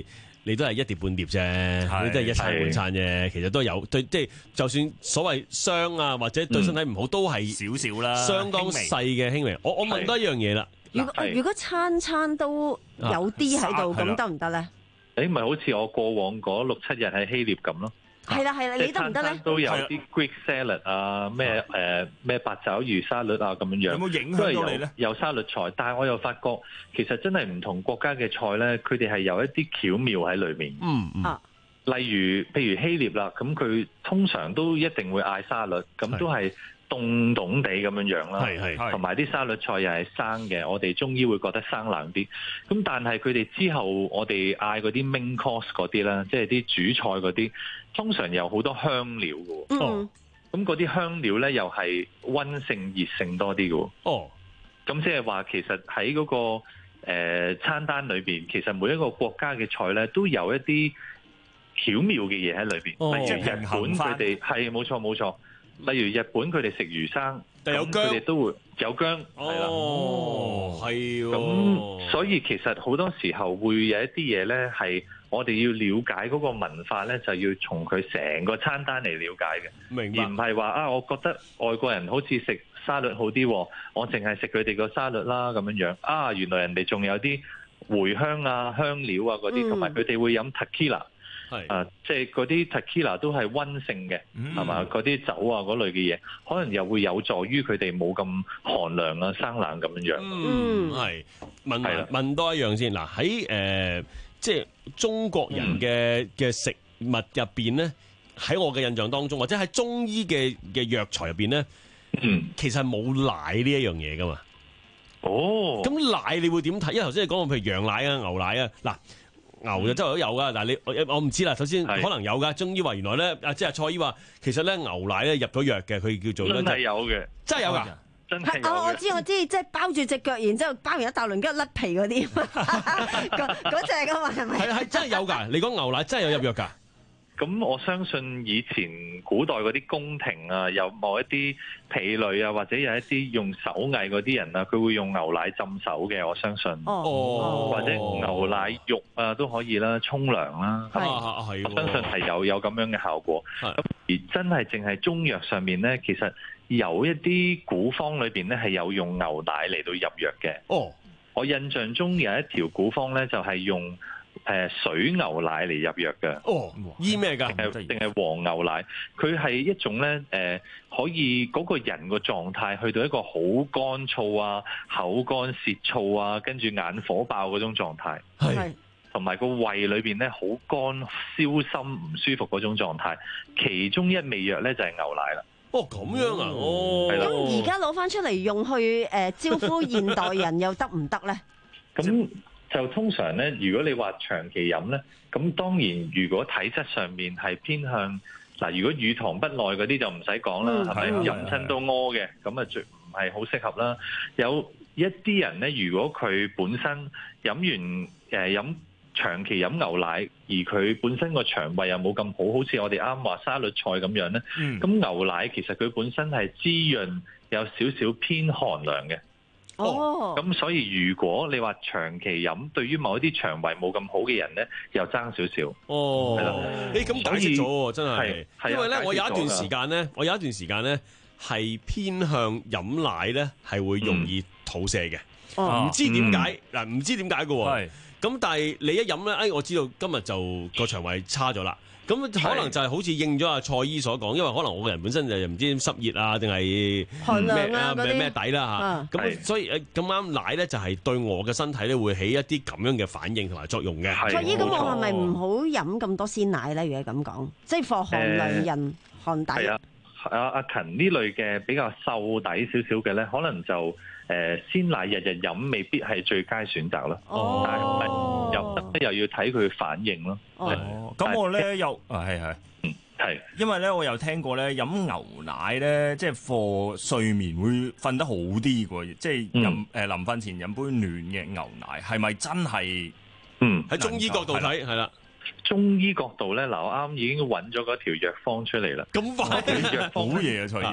你都係一碟半碟啫，你都係一餐半餐啫。其實都有對，即係就算所謂傷啊，或者對身體唔好，都係少少啦， 相當細嘅輕微。我我問多一樣嘢啦。 如果如果餐餐都有啲喺度，咁得唔得咧？ 誒，咪好似我過往嗰六七日喺希臘咁咯。 係啦係啦，你得唔得咧？ 都有啲 Greek salad 啊，咩誒咩八爪魚沙律啊咁樣樣。有冇影響到你咧？ 有沙律菜，但係我又發覺其實真係唔同國家嘅菜咧，佢哋係有一啲巧妙喺裏面。 嗯嗯。 啊， 例如譬如希臘啦，咁佢通常都一定會嗌沙律，咁都係凍凍地咁樣樣啦， 係係， 同埋啲沙律菜又係生嘅，我哋中醫會覺得生冷啲。咁但係佢哋之後我哋嗌嗰啲 main course 嗰啲啦，即係啲主菜嗰啲，通常有好多香料嘅。 嗯， 咁嗰啲香料咧又係溫性熱性多啲嘅。 哦， 咁即係話其實喺嗰、嗰個誒、呃、餐單裏邊，其實每一個國家嘅菜咧都有一啲巧妙嘅嘢喺裏邊。 哦， 例如日本佢哋係冇錯冇錯。例如日本佢哋食魚生， 有薑， 佢哋都會有薑，係啦。 哦，係喎。 咁所以其實好多時候會有一啲嘢咧，係我哋要了解嗰個文化咧，就要從佢成個餐單嚟了解嘅。 明白。 而唔係話啊，我覺得外國人好似食沙律好啲，我淨係食佢哋個沙律啦咁樣樣。啊，原來人哋仲有啲茴香啊、香料啊嗰啲，同埋佢哋會飲 tequila。係啊，即係嗰啲 tequila 都係溫性嘅，係嘛？嗰啲酒啊嗰類嘅嘢，可能又會有助於佢哋冇咁寒涼啊、生冷咁樣樣。 嗯，係問係問多一樣先嗱，喺誒即係中國人嘅嘅食物入邊咧，喺我嘅印象當中，或者喺中醫嘅嘅藥材入邊咧， 嗯，其實冇奶呢一樣嘢噶嘛。 哦， 咁奶你會點睇？因為頭先你講過譬如羊奶啊、牛奶啊，嗱。牛就周圍都有噶，但係你我唔知啦。首先可能有噶，中醫話原來咧，啊即係蔡醫話，其實咧牛奶咧入咗藥嘅，佢叫做真係有嘅， 真係有㗎， 真係有嘅。 我我知我知，即係包住隻腳，然之後包完一大輪，跟住甩皮嗰啲，嗰嗰隻噶嘛係咪？ 係係真係有㗎，你講牛奶真係有入藥㗎。 咁我相信以前古代嗰啲宮廷啊，有某一啲婢女啊，或者有一啲用手藝嗰啲人啊，佢會用牛奶浸手嘅，我相信。 哦， 或者牛奶浴啊都可以啦，沖涼啦。 係係， 我相信係有有咁樣嘅效果。咁而真係淨係中藥上面咧，其實有一啲古方裏邊咧係有用牛奶嚟到入藥嘅。 哦， 我印象中有一條古方咧，就係用誒水牛奶嚟入藥嘅。 哦，醫咩㗎？ 定係黃牛奶？佢係一種咧誒、呃，可以嗰個人個狀態去到一個好乾燥啊、口乾舌燥啊，跟住眼火爆嗰種狀態。 係。 同埋個胃裏邊咧好乾、燒心、唔舒服嗰種狀態。其中一味藥咧就係牛奶啦。 哦，咁樣啊？哦。 咁而家攞翻出嚟用去誒、呃、招呼現代人又得唔得咧？ 咁就通常咧，如果你話長期飲咧，咁當然如果體質上面係偏向嗱，如果乳糖不耐嗰啲就唔使講啦，係咪飲親都屙嘅？咁啊，絕唔係好適合啦。有一啲人咧，如果佢本身飲完誒飲長期飲牛奶，而佢本身個腸胃又冇咁好，好似我哋啱話沙律菜咁樣咧，咁、嗯、牛奶其實佢本身係滋潤，有少少偏寒涼嘅。哦，咁所以如果你話長期飲，對於某一啲腸胃冇咁好嘅人咧，又爭少少。 哦，係啦，你咁解釋咗喎，真係。因為咧，我有一段時間咧，我有一段時間咧係偏向飲奶咧，係會容易肚瀉嘅。哦、嗯，唔知點解嗱，唔、嗯、知點解嘅喎。咁但係你一飲咧，哎，我知道今日就個腸胃差咗啦。咁可能就係好似應咗阿蔡醫所講，因為可能我個人本身就唔知濕熱啊，定係咩啊咩咩底啦嚇。咁所以誒咁啱奶咧就係對我嘅身體咧會起一啲咁樣嘅反應同埋作用嘅。 蔡醫，咁我係咪唔好飲咁多鮮奶咧？如果咁講，即係防寒涼人寒底。 係啊，阿阿勤呢類嘅比較瘦底少少嘅咧，可能就誒鮮奶日日飲未必係最佳選擇咯。哦，但係又又要睇佢反應咯。 哦，咁我咧又啊係係，嗯係，因為咧我又聽過咧飲牛奶咧，即係課睡眠會瞓得好啲喎，即係飲誒臨瞓前飲杯暖嘅牛奶，係咪真係？嗯， 喺中醫角度睇係啦。 中醫角度咧，嗱我啱已經揾咗嗰條藥方出嚟啦。 咁快？ 藥方好嘢啊，蔡醫。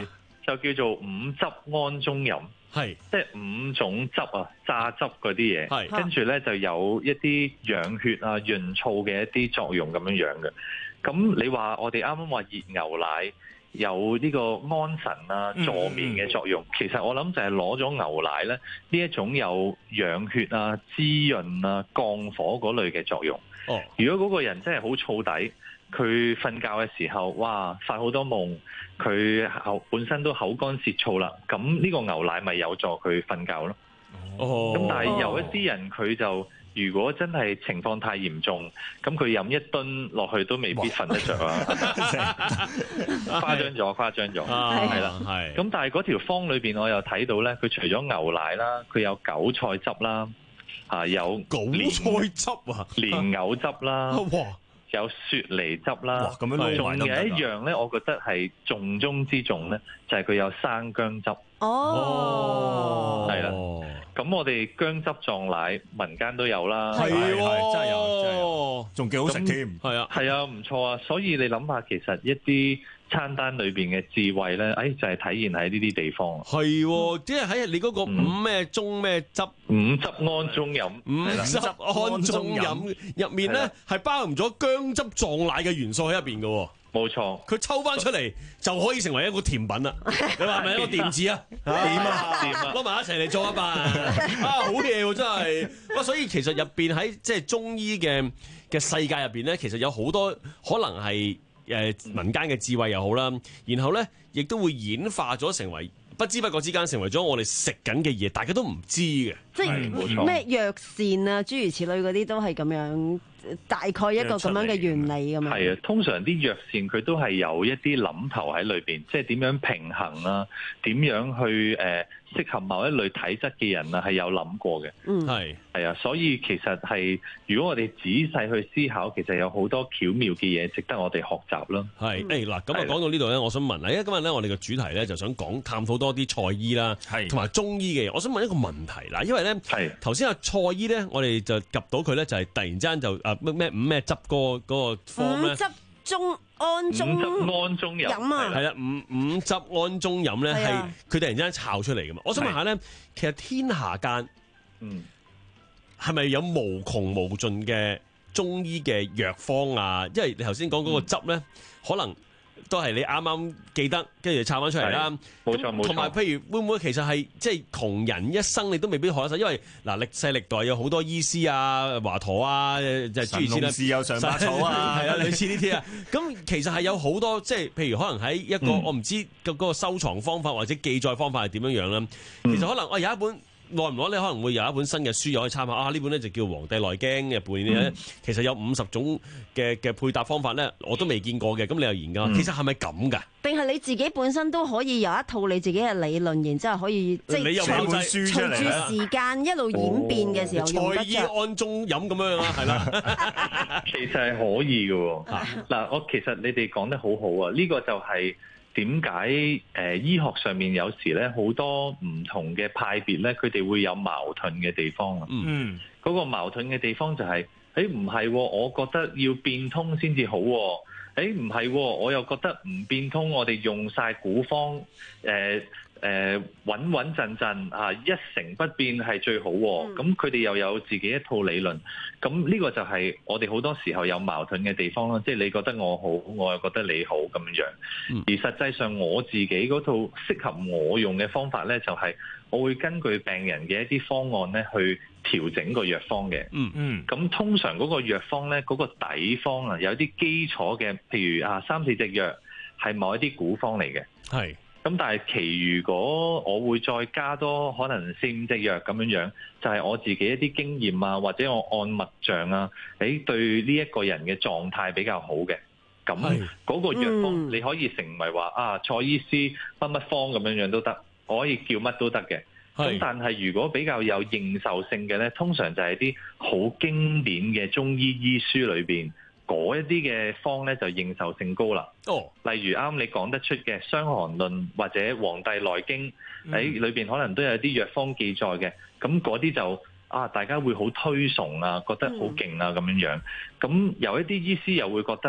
就叫做五汁安中飲， 係即係五種汁啊，榨汁嗰啲嘢， 係跟住咧就有一啲養血啊、潤燥嘅一啲作用咁樣樣嘅。咁你話我哋啱啱話熱牛奶有呢個安神啊、助眠嘅作用，嗯、其實我諗就係攞咗牛奶咧呢一種有養血啊、滋潤啊、降火嗰類嘅作用。 哦， 如果嗰個人真係好燥底，佢瞓覺嘅時候，哇，發好多夢，佢口本身都口乾舌燥啦，咁呢個牛奶咪有助佢瞓覺咯。 哦， 咁但係有一啲人佢就如果真係情況太嚴重，咁佢飲一噸落去都未必瞓得着啊！誇張咗，誇張咗，係啦，係。咁但係嗰條方裏邊，我又睇到咧，佢除咗牛奶啦，佢有韭菜汁啦，啊有韭菜汁啊， 蓮藕汁啦， 哇！ 有雪梨汁啦， 咁樣仲有一樣咧，我覺得係重中之重咧，就係佢有生薑汁。 哦， 係啦。咁我哋薑汁撞奶，民間都有啦， 係係真係有，真係有，仲幾好食添。係啊， 係啊，唔錯啊。所以你諗下，其實一啲餐單裏邊嘅智慧咧，誒就係體現喺呢啲地方。 係，即係喺你嗰個五咩中咩汁， 五汁安中飲， 五汁安中飲入面咧係包含咗薑汁撞奶嘅元素喺入邊嘅。 冇錯， 佢抽翻出嚟就可以成為一個甜品啦。你話係咪一個掂字啊？掂啊，掂啊，攞埋一齊嚟做一班啊！好嘢喎，真係。哇！所以其實入邊喺即係中醫嘅嘅世界入邊咧，其實有好多可能係誒民間嘅智慧又好啦，然後咧亦都會演化咗成為不知不覺之間成為咗我哋食緊嘅嘢，大家都唔知嘅。 即係咩藥膳啊，諸如此類嗰啲都係咁樣。大概一個咁樣嘅原理咁樣。 係啊，通常啲藥膳佢都係有一啲諗頭喺裏邊，即係點樣平衡啊，點樣去誒、呃、適合某一類體質嘅人啊，係有諗過嘅。 嗯， 係係啊，所以其實係如果我哋仔細去思考，其實有好多巧妙嘅嘢值得我哋學習啦。 係誒嗱，咁啊講到呢度咧，我想問啊，因為今日咧我哋嘅主題咧就想講探討多啲菜醫啦，係同埋中醫嘅嘢。我想問一個問題啦，因為咧係頭先阿菜醫咧，我哋就及到佢咧，就係突然之間就啊咩咩五咩汁嗰個嗰個方咧， 五汁中安中五汁安中飲啊， 係啦，五五汁安中飲咧係佢突然之間炒出嚟噶嘛。我想問下咧，其實天下間嗯係咪有無窮無盡嘅中醫嘅藥方啊？因為你頭先講嗰個汁咧，嗯、可能都係你啱啱記得，跟住抄翻出嚟啦。 冇錯冇錯。 同埋，譬如會唔會其實係即係窮人一生你都未必學得晒，因為嗱歷世歷代有好多醫師啊、華佗啊，就係諸如此類。神農氏有嘗百草啊，係啊，類似呢啲啊。咁其實係有好多即係，譬如可能喺一個、嗯、我唔知嗰個收藏方法或者記載方法係點樣樣啦。其實可能我有一本。耐唔耐你可能會有一本新嘅書又可以參考啊！呢本咧就叫《黃帝內經》入邊咧，其實有五十種嘅嘅配搭方法咧，我都未見過嘅。咁你又研究，嗯、其實係咪咁㗎？ 定係你自己本身都可以有一套你自己嘅理論，然之後可以即係寫本書出嚟啦。隨住時間一路演變嘅時候用得着。菜醫安中飲咁樣啊，係啦。 其實係可以嘅。嗱，我其實你哋講得好好啊！呢、呢個就係、是。點解誒醫學上面有時咧好多唔同嘅派別咧，佢哋會有矛盾嘅地方啊？嗯，嗰個矛盾嘅地方就係、是，誒唔係，我覺得要變通先至好、啊。誒唔係，我又覺得唔變通，我哋用晒古方，誒、呃、誒、呃、穩穩陣陣啊，一成不變係最好、啊。咁佢哋又有自己一套理論，咁呢個就係我哋好多時候有矛盾嘅地方啦。即係你覺得我好，我又覺得你好咁樣。而實際上我自己嗰套適合我用嘅方法咧，就係我會根據病人嘅一啲方案咧去調整個藥方嘅。嗯嗯。咁通常嗰個藥方咧，嗰個底方啊，有啲基礎嘅，譬如啊三四隻藥係某一啲古方嚟嘅。係。咁但係其餘嗰我會再加多可能四五隻藥咁樣樣，就係、是、我自己一啲經驗啊，或者我按脈象啊，誒對呢一個人嘅狀態比較好嘅。咁嗰個藥方你可以成為話啊蔡醫師乜乜方咁樣樣都得，我可以叫乜都得嘅。咁但係如果比較有認受性嘅咧，通常就係啲好經典嘅中醫醫書裏邊嗰一啲嘅方咧，就認受性高啦。哦，例如啱你講得出嘅《傷寒論》或者《黃帝內經》喺裏邊可能都有啲藥方記載嘅，咁嗰啲就啊大家會好推崇啊，覺得好勁啊咁樣樣。咁有一啲醫師又會覺得，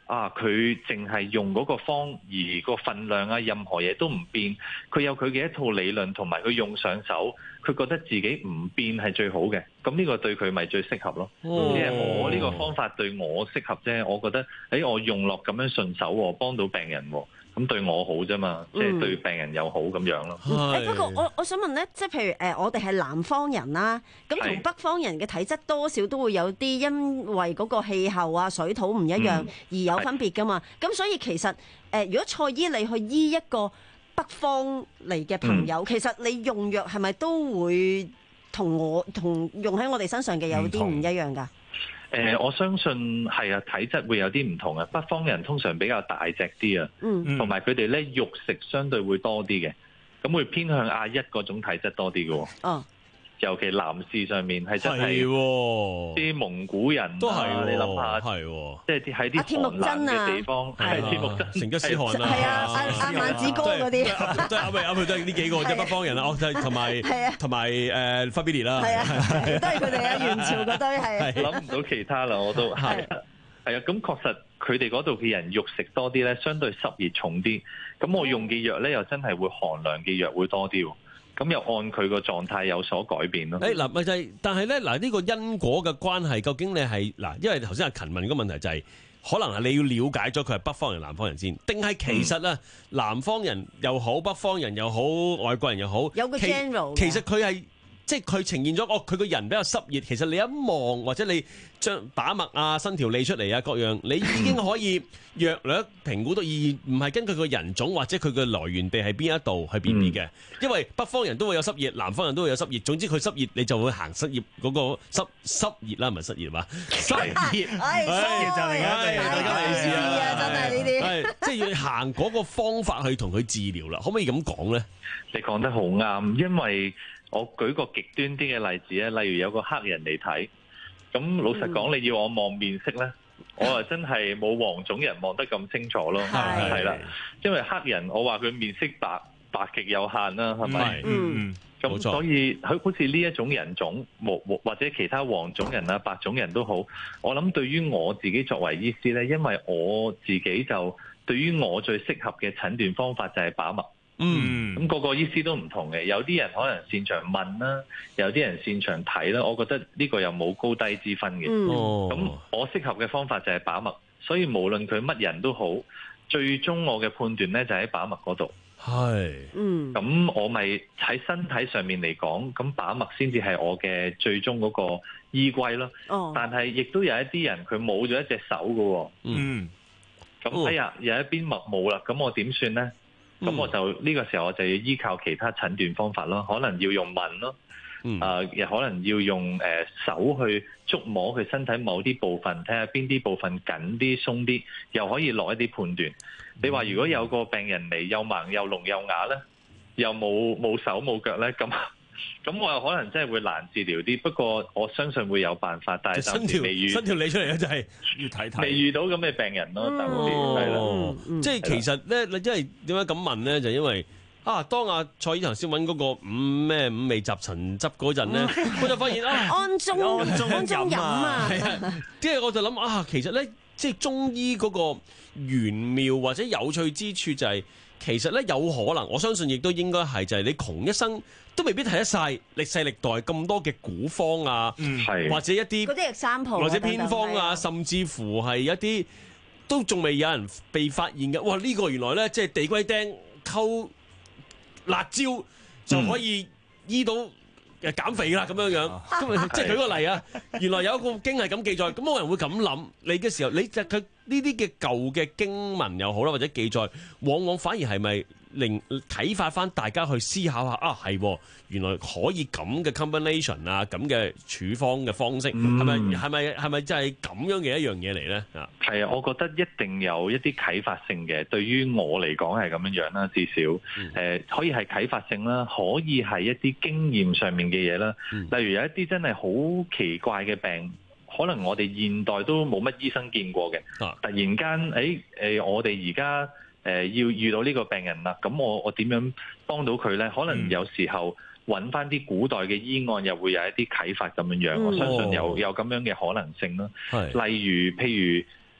啊，佢淨係用嗰個方而個份量啊，任何嘢都唔變，佢有佢嘅一套理論，同埋佢用上手，佢覺得自己唔變係最好嘅，咁呢個對佢咪最適合咯。即係、哦、我呢個方法對我適合啫，我覺得誒、欸、我用落咁樣順手喎，幫到病人喎。咁對我好啫嘛，即係對病人又好咁樣咯。 誒不過我我想問咧，即係譬如誒，我哋係南方人啦，咁同北方人嘅體質多少都會有啲因為嗰個氣候啊、水土唔一樣而有分別噶嘛。咁、嗯、所以其實誒，如果蔡醫你去醫一個北方嚟嘅朋友，嗯、其實你用藥係咪都會同我同用喺我哋身上嘅有啲唔一樣㗎？ 誒、呃，我相信係啊，體質會有啲唔同嘅。北方人通常比較大隻啲啊，同埋佢哋咧肉食相對會多啲嘅，咁會偏向亞一嗰種體質多啲嘅。哦，尤其男士上面係真係啲蒙古人、啊、 都係、啊， 你諗下， 係即係啲喺啲寒冷嘅地方，係鐵木真、 成吉思汗啊， 係啊，阿阿萬子哥嗰啲， 都係啱咪啱咪都係呢幾個即係北方人啦，哦，同埋同埋誒忽必烈啦， 係啊，都係佢哋啊，元朝嗰堆係。 諗唔到其他啦，我都係係啊，咁確實佢哋嗰度嘅人肉食多啲咧，相對濕熱重啲，咁我用嘅藥咧又真係會寒涼嘅藥會多啲。咁又按佢個狀態有所改變咯。誒嗱， 咪就係，但係咧嗱，呢個因果嘅關係，究竟你係嗱，因為頭先阿勤問個問題就係，可能係你要了解咗佢係北方人、南方人先，定係其實啊，南方人又好，北方人又好，外國人又好， 有個 general， 其實佢係即係佢呈現咗，哦，佢個人比較濕熱。其實你一望或者你將把脈啊、伸條脷出嚟啊各樣，你已經可以約略評估到，而唔係根據佢個人種或者佢嘅來源地係邊一度去辨別嘅。因為北方人都會有濕熱，南方人都會有濕熱。總之佢濕熱，你就會行濕熱嗰個濕濕熱啦，唔係濕熱嘛？濕熱， 哎，濕熱就嚟緊，大家利是啊！真係呢啲， 係即係要行嗰個方法去同佢治療啦。可唔可以咁講咧？ 你講得好啱，因為我舉個極端啲嘅例子咧，例如有個黑人嚟睇，咁老實講，你要我望面色咧，我啊真係冇黃種人望得咁清楚咯，係啦，因為黑人我話佢面色白白極有限啦，係咪？嗯，咁所以佢好似呢一種人種，或者其他黃種人啊、白種人都好，我諗對於我自己作為醫師咧，因為我自己就對於我最適合嘅診斷方法就係把脈。嗯，咁個個醫師都唔同嘅，有啲人可能擅長問啦，有啲人擅長睇啦。我覺得呢個又冇高低之分嘅。咁、嗯、我適合嘅方法就係把脈，所以無論佢乜人都好，最終我嘅判斷咧就喺把脈嗰度。 係， 嗯， 咁我咪喺身體上面嚟講，咁把脈先至係我嘅最終嗰個依歸咯。哦，但係亦都有一啲人佢冇咗一隻手㗎。嗯，咁哎呀，有一邊脈冇啦，咁我點算咧？咁、嗯、我就呢、這個時候我就要依靠其他診斷方法咯，可能要用問咯，嗯、呃，又可能要用誒、呃、手去觸摸佢身體某啲部分，睇下邊啲部分緊啲、鬆啲，又可以落一啲判斷。嗯、你話如果有個病人嚟又盲又聾又啞咧，又冇冇手冇腳咧，咁。咁我又可能真係會難治療啲，不過我相信會有辦法，但係暫時未遇伸條脷出嚟咧，就係要睇睇， 未遇到咁嘅病人咯，暫時係啦。 即係其實咧，你因為點解咁問咧？就因為啊，當阿蔡醫頭先揾嗰個五咩五味雜陳汁嗰陣咧，我就發現啊， 安中安中安中飲啊， 即係我就諗啊，其實咧，即係中醫嗰個玄妙或者有趣之處就係。其實咧有可能，我相信亦都應該係就係你窮一生都未必睇得晒歷世歷代咁多嘅古方啊，嗯、或者一啲嗰啲三鋪或者偏方啊，甚至乎係一啲都仲未有人被發現嘅。哇！呢、呢個原來咧即係地龜釘溝辣椒就可以醫到誒減肥啦咁樣樣。咁即係舉個例啊，原來有一個經係咁記載，咁冇人會咁諗。你嘅時候，你就佢。呢啲嘅舊嘅經文又好啦，或者記載，往往反而係咪令啟發翻大家去思考下啊？係原來可以咁嘅 combination 啊，咁嘅處方嘅方式，係咪係咪係咪真係咁樣嘅一樣嘢嚟咧？啊， 係啊，我覺得一定有一啲啟發性嘅。對於我嚟講係咁樣樣啦，至少誒、嗯呃、可以係啟發性啦，可以係一啲經驗上面嘅嘢啦。嗯、例如有一啲真係好奇怪嘅病。可能我哋現代都冇乜醫生見過嘅，啊、突然間，誒、哎、誒、呃，我哋而家誒要遇到呢個病人啦，咁我我點樣幫到佢咧？可能有時候揾翻啲古代嘅醫案，又會有一啲啟發咁樣樣。嗯、我相信有有咁樣嘅可能性咯。是例如，譬如誒、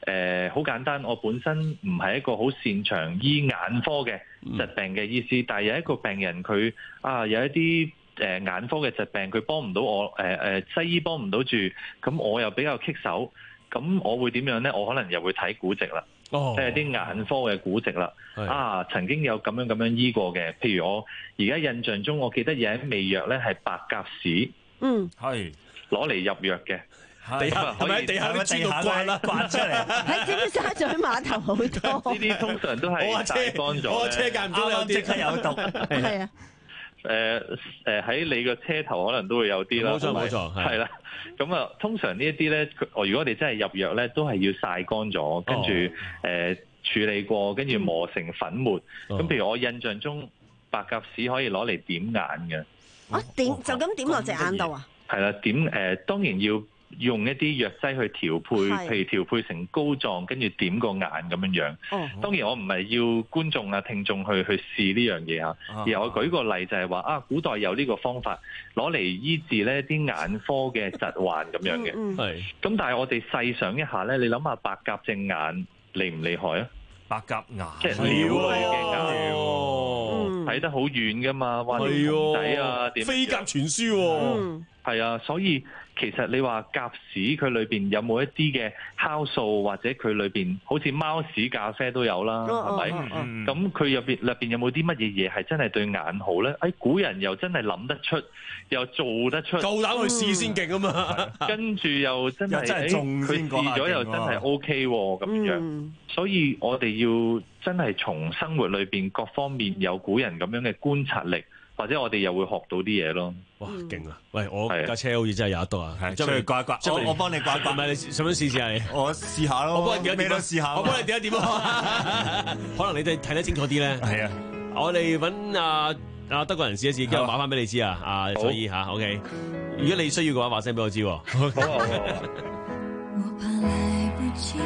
誒好簡單，我本身唔係一個好擅長醫眼科嘅疾病嘅醫師，但係有一個病人佢啊有一啲誒眼科嘅疾病，佢幫唔到我，誒誒西醫幫唔到住，咁我又比較棘手，咁我會點樣咧？我可能又會睇骨殖啦，即係啲眼科嘅骨殖啦。啊，曾經有咁樣咁樣醫過嘅，譬如我而家印象中，我記得有一味藥咧係白鴿屎， 嗯， 係攞嚟入藥嘅。 地下係咪喺地下啲豬度刮啦， 刮出嚟。 喺尖沙咀碼頭好多。 呢啲通常都係曬乾咗。 我車間唔中有啲即刻有毒。 係啊。 誒誒喺你個車頭可能都會有啲啦。 冇錯冇錯， 係啦。咁啊，通常呢一啲咧，我如果我哋真係入藥咧，都係要曬乾咗，跟住誒處理過，跟住磨成粉末。咁譬如我印象中，白鴿屎可以攞嚟點眼嘅。 啊點就咁點落隻眼度啊？ 係啦，點誒當然要用一啲藥劑去調配，譬如調配成膏狀，跟住點個眼咁樣樣。哦，當然我唔係要觀眾啊、聽眾去去試呢樣嘢啊，而係我舉個例就係話啊，古代有呢個方法攞嚟醫治呢啲眼科嘅疾患咁樣嘅。係。咁但係我哋細想一下咧，你諗下白鴿隻眼厲唔厲害啊？ 白鴿眼即係鳥類嘅眼，睇得好遠噶嘛，哇！啲蟲仔啊，點飛鴿傳書喎。 係啊，所以其實你話鴿屎佢裏邊有冇一啲嘅酵素，或者佢裏邊好似貓屎咖啡都有啦，係咪？咁佢入邊入邊有冇啲乜嘢嘢係真係對眼好咧？誒，古人又真係諗得出，又做得出， 夠膽去試先勁啊嘛！ 跟住又真係誒，佢試咗又真係 OK 喎，咁樣。所以我哋要真係從生活裏邊各方面有古人咁樣嘅觀察力。或者我哋又會學到啲嘢咯。 哇，勁啊！喂，我架車好似真係有一度啊， 出去刮一刮。我我幫你刮一刮。 唔係你想唔想試試啊？你我試下咯。 我幫你點一點啊！ 試下。 我幫你點一點啊！可能你哋睇得清楚啲咧。 係啊。 我哋揾阿阿德國人試一試，之後話翻俾你知啊。啊，所以嚇 OK。如果你需要嘅話，話聲俾我知。好啊好啊。我怕來不及，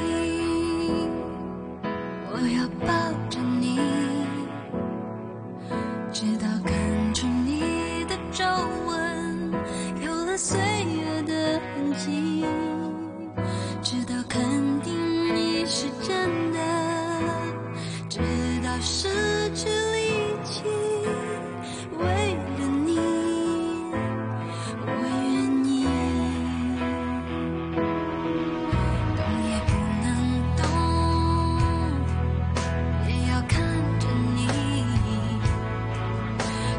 我要抱着你，直到看出你的皺紋有了歲月的痕跡，直到肯定你是真的，直到失去力氣，為了你我願意，動也不能動，也要看着你，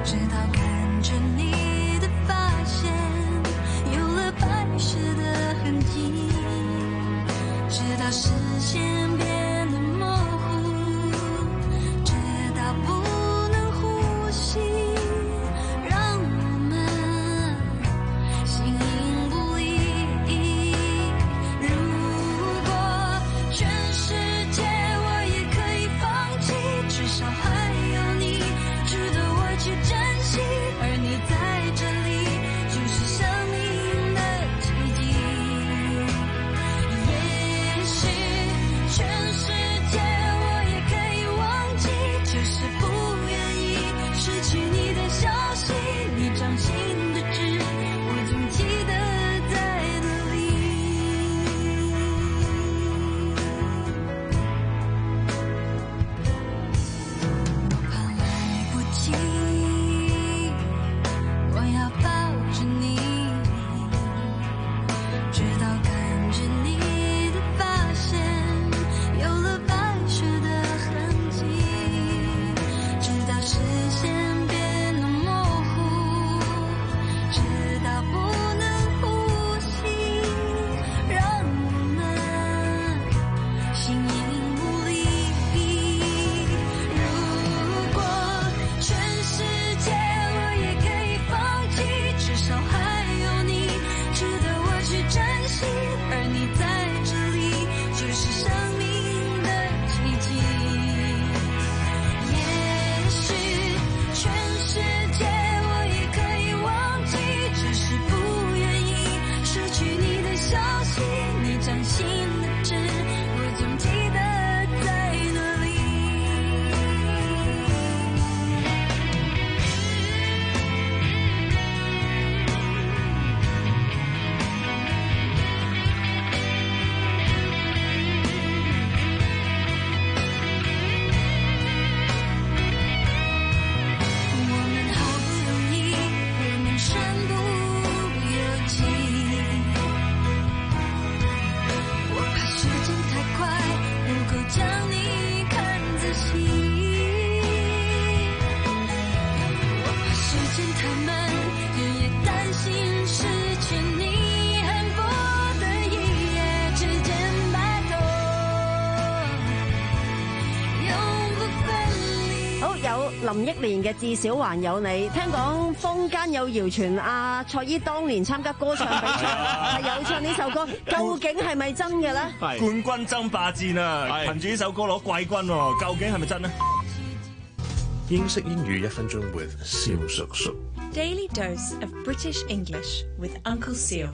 林憶蓮嘅《至少還有你》。聽講坊間有謠傳阿蔡依當年參加歌唱比賽係有唱呢首歌，究竟係咪真嘅咧？ 冠軍爭霸戰啊！憑住呢首歌攞季軍喎，究竟係咪真呢？ 英式英語一分鐘 with 蕭叔叔。 Daily dose of British English with Uncle Seal。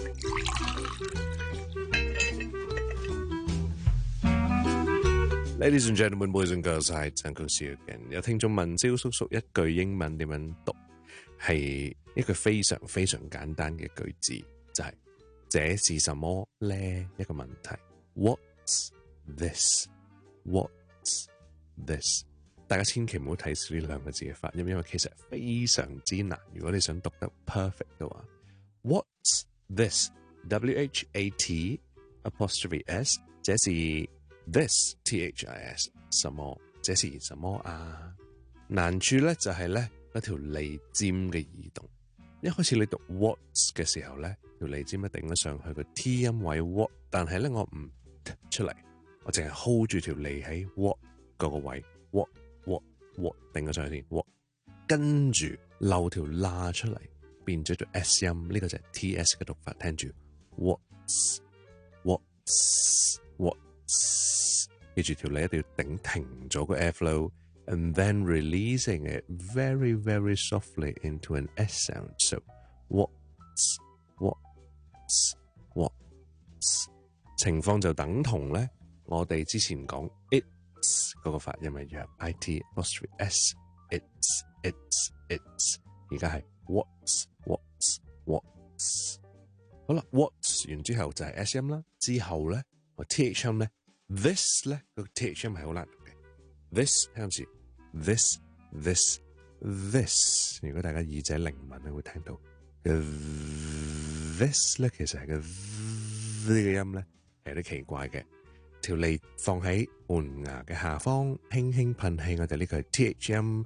Ladies and gentlemen, boys and girls, hi, it's Uncle Seal again。有聽眾問蕭叔叔一句英文點樣讀，係一句非常非常簡單嘅句子，就係、是、這是什麼呢？一個問題。What's this? What's this? 大家千祈唔好睇少呢兩個字嘅發音，因為其實非常之難。如果你想讀得 perfect 嘅話 ，What's this? W H A T apostrophe S， 這是 this T H I S 什麼？這是什麼啊？難處咧就係咧嗰條脷尖嘅移動。一開始你讀 what's 嘅時候咧，條脷尖一定咗上去個 T 音位 what， 但係咧我唔出嚟，我淨係 hold 住條脷喺 what 嗰個位 what what what 定咗上去先 what， 跟住漏條罅出嚟，變咗做 S 音，呢個就係 T S 嘅讀法。聽住 what's what's what's， 記住條脷一定要頂停咗個 airflow。And then releasing it very, very softly into an S sound. So, what's, what's, what's 情況就等同咧，我哋之前講 it's 嗰個發音一樣 ，it apostrophe s, it's, it's, it's。而家係 what's, what's, what's。好啦 ，what's 完之後就係 S 音啦，之後咧個 T H 音咧 ，this 咧個 T H 音係好難讀嘅 ，this 聽住。This, this, this。如果大家耳仔靈敏咧，會聽到嘅 this 咧，其實係個 v 嘅音咧，係有啲奇怪嘅。條脷放喺門牙嘅下方，輕輕噴氣。我哋呢個係 T H 音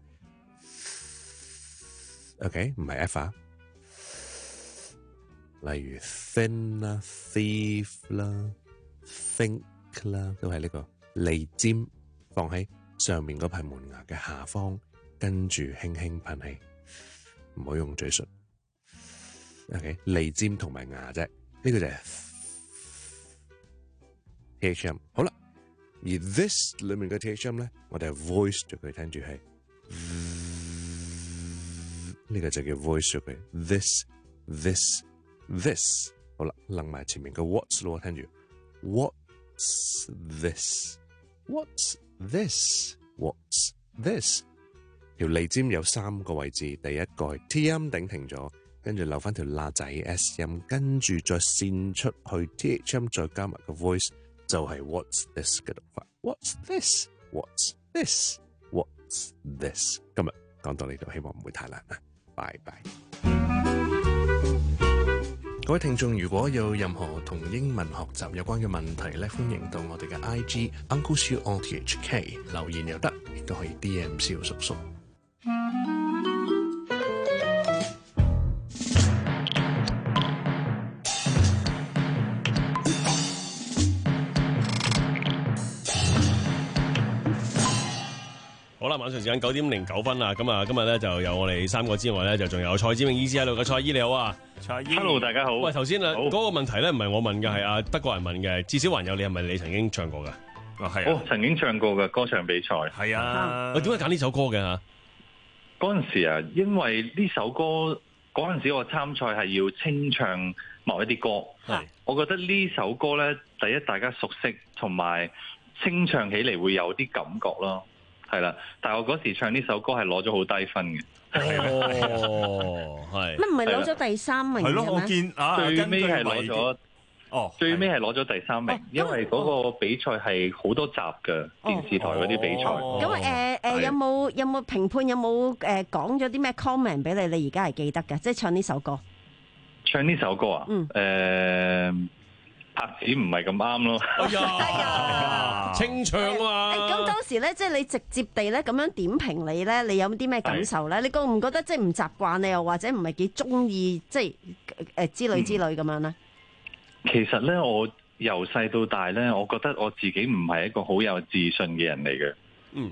，OK， 唔係 F 啊。例如 thin 啦、thief 啦、think 啦，都係呢個脷尖放喺上面嗰排門牙嘅下方，跟住輕輕噴氣，唔好用嘴唇。OK， 脷尖同埋牙啫，呢、這個就係 T H 音。好啦，而 this 裏面嘅 T H 音咧，我哋係 voice 咗佢，聽住係呢個就叫 voice 咗佢。This, this, this。好啦，楞埋前面嘅 what's 咯，聽住 What's this? What's this? What's this? 條脷尖有三個位置，第一個係 T 音頂停咗，跟住留翻條罅仔 S 音，跟住再線出去 T H 音，再加埋個 voice， 就係 What's this 嘅讀法。What's this? What's this? What's this? 今日講到呢度，希望唔會太難啦，拜拜。各位聽眾，如果有任何同英文學習有關嘅問題咧，歡迎到我哋嘅 I G Uncle Siu O T H K 留言又得，亦都可以 D M 蕭叔叔。 好啦，晚上時間九點零九分啦，咁啊，今日咧就有我哋三個之外咧，就仲有蔡志明醫師喺度嘅。蔡醫你好啊， 蔡醫 ，Hello， 大家好。 喂，頭先啊，嗰個問題咧唔係我問嘅，係阿德國人問嘅。至少還有你係咪你曾經唱過噶？ 哦，係啊， 哦，曾經唱過嘅歌唱比賽。 係啊， 我點解揀呢首歌嘅吓？ 嗰陣時啊，因為呢首歌嗰陣時我參賽係要清唱某一啲歌，係，我覺得呢首歌咧，第一大家熟悉，同埋清唱起嚟會有啲感覺咯。係啦，但係我嗰時唱呢首歌係攞咗好低分嘅。 哦，係。 乜唔係攞咗第三名嘅咩？ 係咯，我見啊， 最尾係攞咗， 哦， 最尾係攞咗第三名，因為嗰個比賽係好多集嘅電視台嗰啲比賽。 咁誒誒，有冇有冇評判有冇誒講咗啲咩 comment 俾你？你而家係記得嘅，即係唱呢首歌。 唱呢首歌啊？嗯。誒。拍子唔係咁啱咯， 哎呀，清唱啊嘛！ 咁當時咧，即係你直接地咧咁樣點評你咧，你有啲咩感受咧？你覺唔覺得即係唔習慣你又或者唔係幾中意即係誒之類之類咁樣咧？ 其實咧，我由細到大咧，我覺得我自己唔係一個好有自信嘅人嚟嘅。嗯，哦，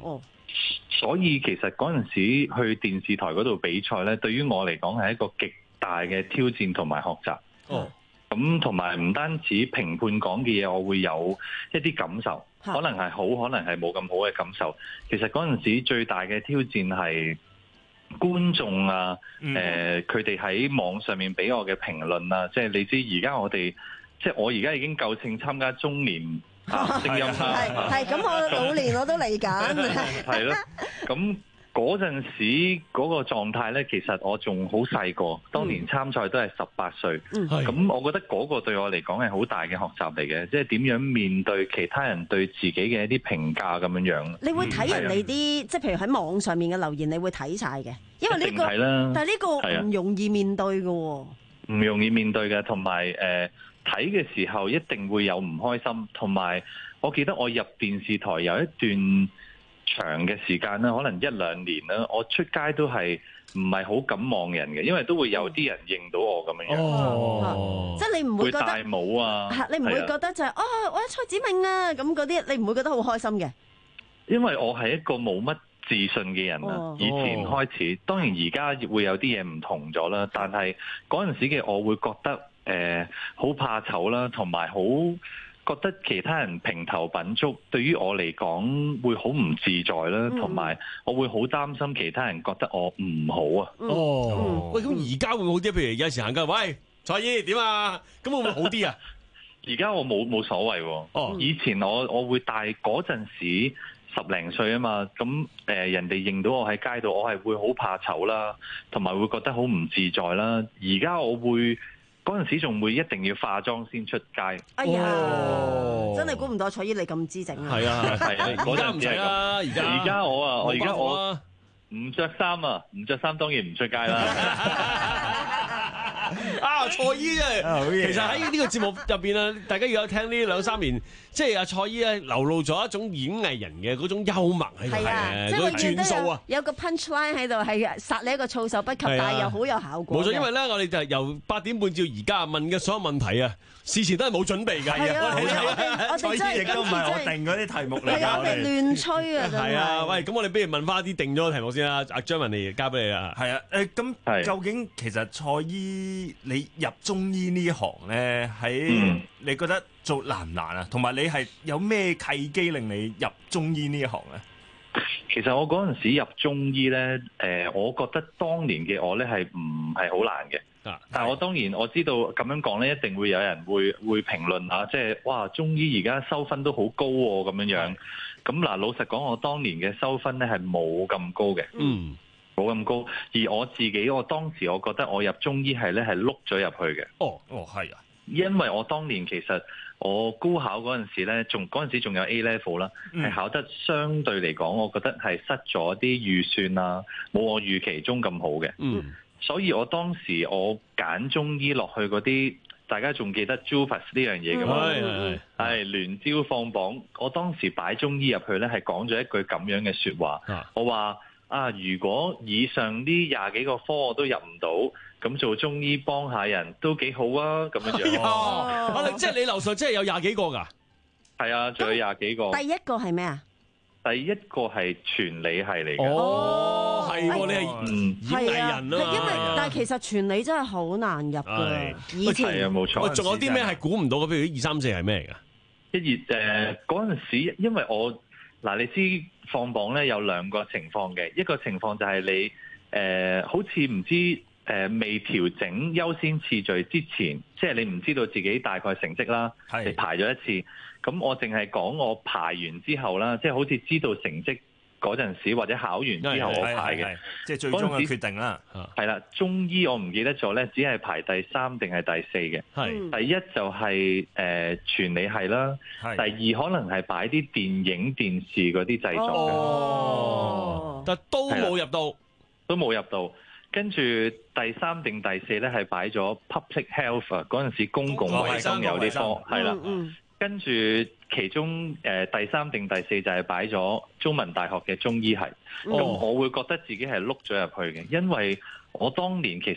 所以其實嗰陣時去電視台嗰度比賽咧，對於我嚟講係一個極大嘅挑戰同埋學習。 哦， 咁同埋唔單止評判講嘅嘢，我會有一啲感受，可能係好，可能係冇咁好嘅感受。其實嗰陣時最大嘅挑戰係觀眾啊，誒佢哋喺網上面俾我嘅評論啊，即係你知而家我哋，即係我而家已經夠稱參加中年啊聲音啦， 係咁我老年我都嚟緊， 係咯，咁嗰陣時嗰個狀態咧，其實我仲好細個，當年參賽都係十八歲，咁、嗯、我覺得嗰個對我嚟講係好大嘅學習嚟嘅，即係點樣面對其他人對自己嘅一啲評價咁樣樣。 你會睇人哋啲，即係譬如喺網上面嘅留言，你會睇晒嘅，因為呢、呢個，但係呢個唔容易面對嘅喎， 唔容易面對嘅，同埋誒睇嘅時候一定會有唔開心，同埋我記得我入電視台有一段長嘅時間啦，可能一兩年啦，我出街都係唔係好敢望人嘅，因為都會有啲人認到我咁樣樣。 哦，即係你唔會覺得戴帽啊？ 你唔會覺得就係、是、哦，我係蔡梓銘啊咁嗰啲，你唔會覺得好開心嘅？ 因為我係一個冇乜自信嘅人啊、哦，以前開始，當然而家會有啲嘢唔同咗啦，但係嗰陣時嘅我會覺得誒好、呃、怕醜啦，同埋好覺得其他人評頭品足，對於我嚟講會好唔自在啦，同、嗯、埋我會好擔心其他人覺得我唔好啊。 哦，嗯、喂，咁而家會唔會好啲？譬如有時行街，喂，蔡姨點啊？咁會唔會好啲啊？ 而家我冇冇所謂喎。哦，以前我我會帶嗰陣時十零歲啊嘛，咁誒人哋認到我喺街度，我係會好怕醜啦，同埋會覺得好唔自在啦。而家我會。嗰陣時仲會一定要化妝先出街。 哎呀，哦、真係估唔到蔡姨你咁姿整啊！ 係啊，係啊，而家唔使啦，而家而家我啊，我而家我唔着衫啊，唔着衫當然唔出街啦。 啊，蔡姨啊，其實喺呢個節目入邊啊，大家要有聽呢兩三年，即係阿蔡姨啊流露咗一種演藝人嘅嗰種幽默喺度嘅，嗰個轉數啊， 有個 punch line 喺度，係殺你一個措手不及，但係又好有效果。 冇錯，因為咧我哋就由八點半至而家問嘅所有問題啊，事前都係冇準備㗎。 係啊，我哋蔡姨亦都唔係我定嗰啲題目嚟㗎， 我哋亂吹啊！ 係啊，喂，咁我哋不如問翻啲定咗嘅題目先啦。阿張文嚟交俾你啦。 係啊，誒咁究竟其實蔡姨你入中醫呢行咧，喺你覺得做難唔難啊？同埋你係有咩契機令你入中醫呢一行咧？ 其實我嗰陣時入中醫咧，誒、呃，我覺得當年嘅我咧係唔係好難嘅。啊！但係我當然我知道咁樣講咧，一定會有人會會評論啊，即係哇，中醫而家收分都好高喎，咁樣樣。咁嗱，老實講，我當年嘅收分咧係冇咁高嘅。嗯。冇咁高，而我自己，我當時我覺得我入中醫系咧係碌咗入去嘅。 哦，哦，係啊， 因為我當年其實我高考嗰陣時咧，仲嗰陣時仲有 A level 啦，係考得相對嚟講，我覺得係失咗啲預算啊，冇我預期中咁好嘅。嗯，所以我當時我揀中醫落去嗰啲，大家仲記得 J U P A S 呢樣嘢㗎嘛？係係係聯招放榜，我當時擺中醫入去咧，係講咗一句咁樣嘅説話，啊、我話。啊！如果以上呢廿幾個科我都入唔到，咁做中醫幫下人都幾好啊！咁樣樣。 哦，我哋即係你樓上即係有廿幾個㗎？ 係啊，仲有廿幾個。 第一個係咩啊？ 第一個係傳理系嚟嘅。 哦，係喎，你係嗯演藝人咯。 係因為，但係其實傳理真係好難入㗎。以前係啊，冇錯。 仲有啲咩係估唔到嘅？譬如二三四係咩嚟㗎？ 一月誒嗰陣時，因為我嗱你知。放榜咧有兩個情況嘅，一個情況就係你誒、呃、好似唔知誒、呃、未調整優先次序之前，即係你唔知道自己大概成績啦，你排咗一次，咁我淨係講我排完之後啦，即係好似知道成績嗰陣時或者考完之後我排嘅， 即係最終嘅決定啦。 係啦，中醫我唔記得咗咧，只係排第三定係第四嘅。係第一就係誒傳理系啦，第二可能係擺啲電影電視嗰啲製作嘅。 哦，但都冇入到， 都冇入到。跟住第三定第四咧係擺咗 public health 啊，嗰陣時公共衛生有啲科，係啦。跟住其中誒、呃、第三定第四就係擺咗中文大學嘅中醫系，咁、哦、我會覺得自己係碌咗入去嘅，因為我當年其實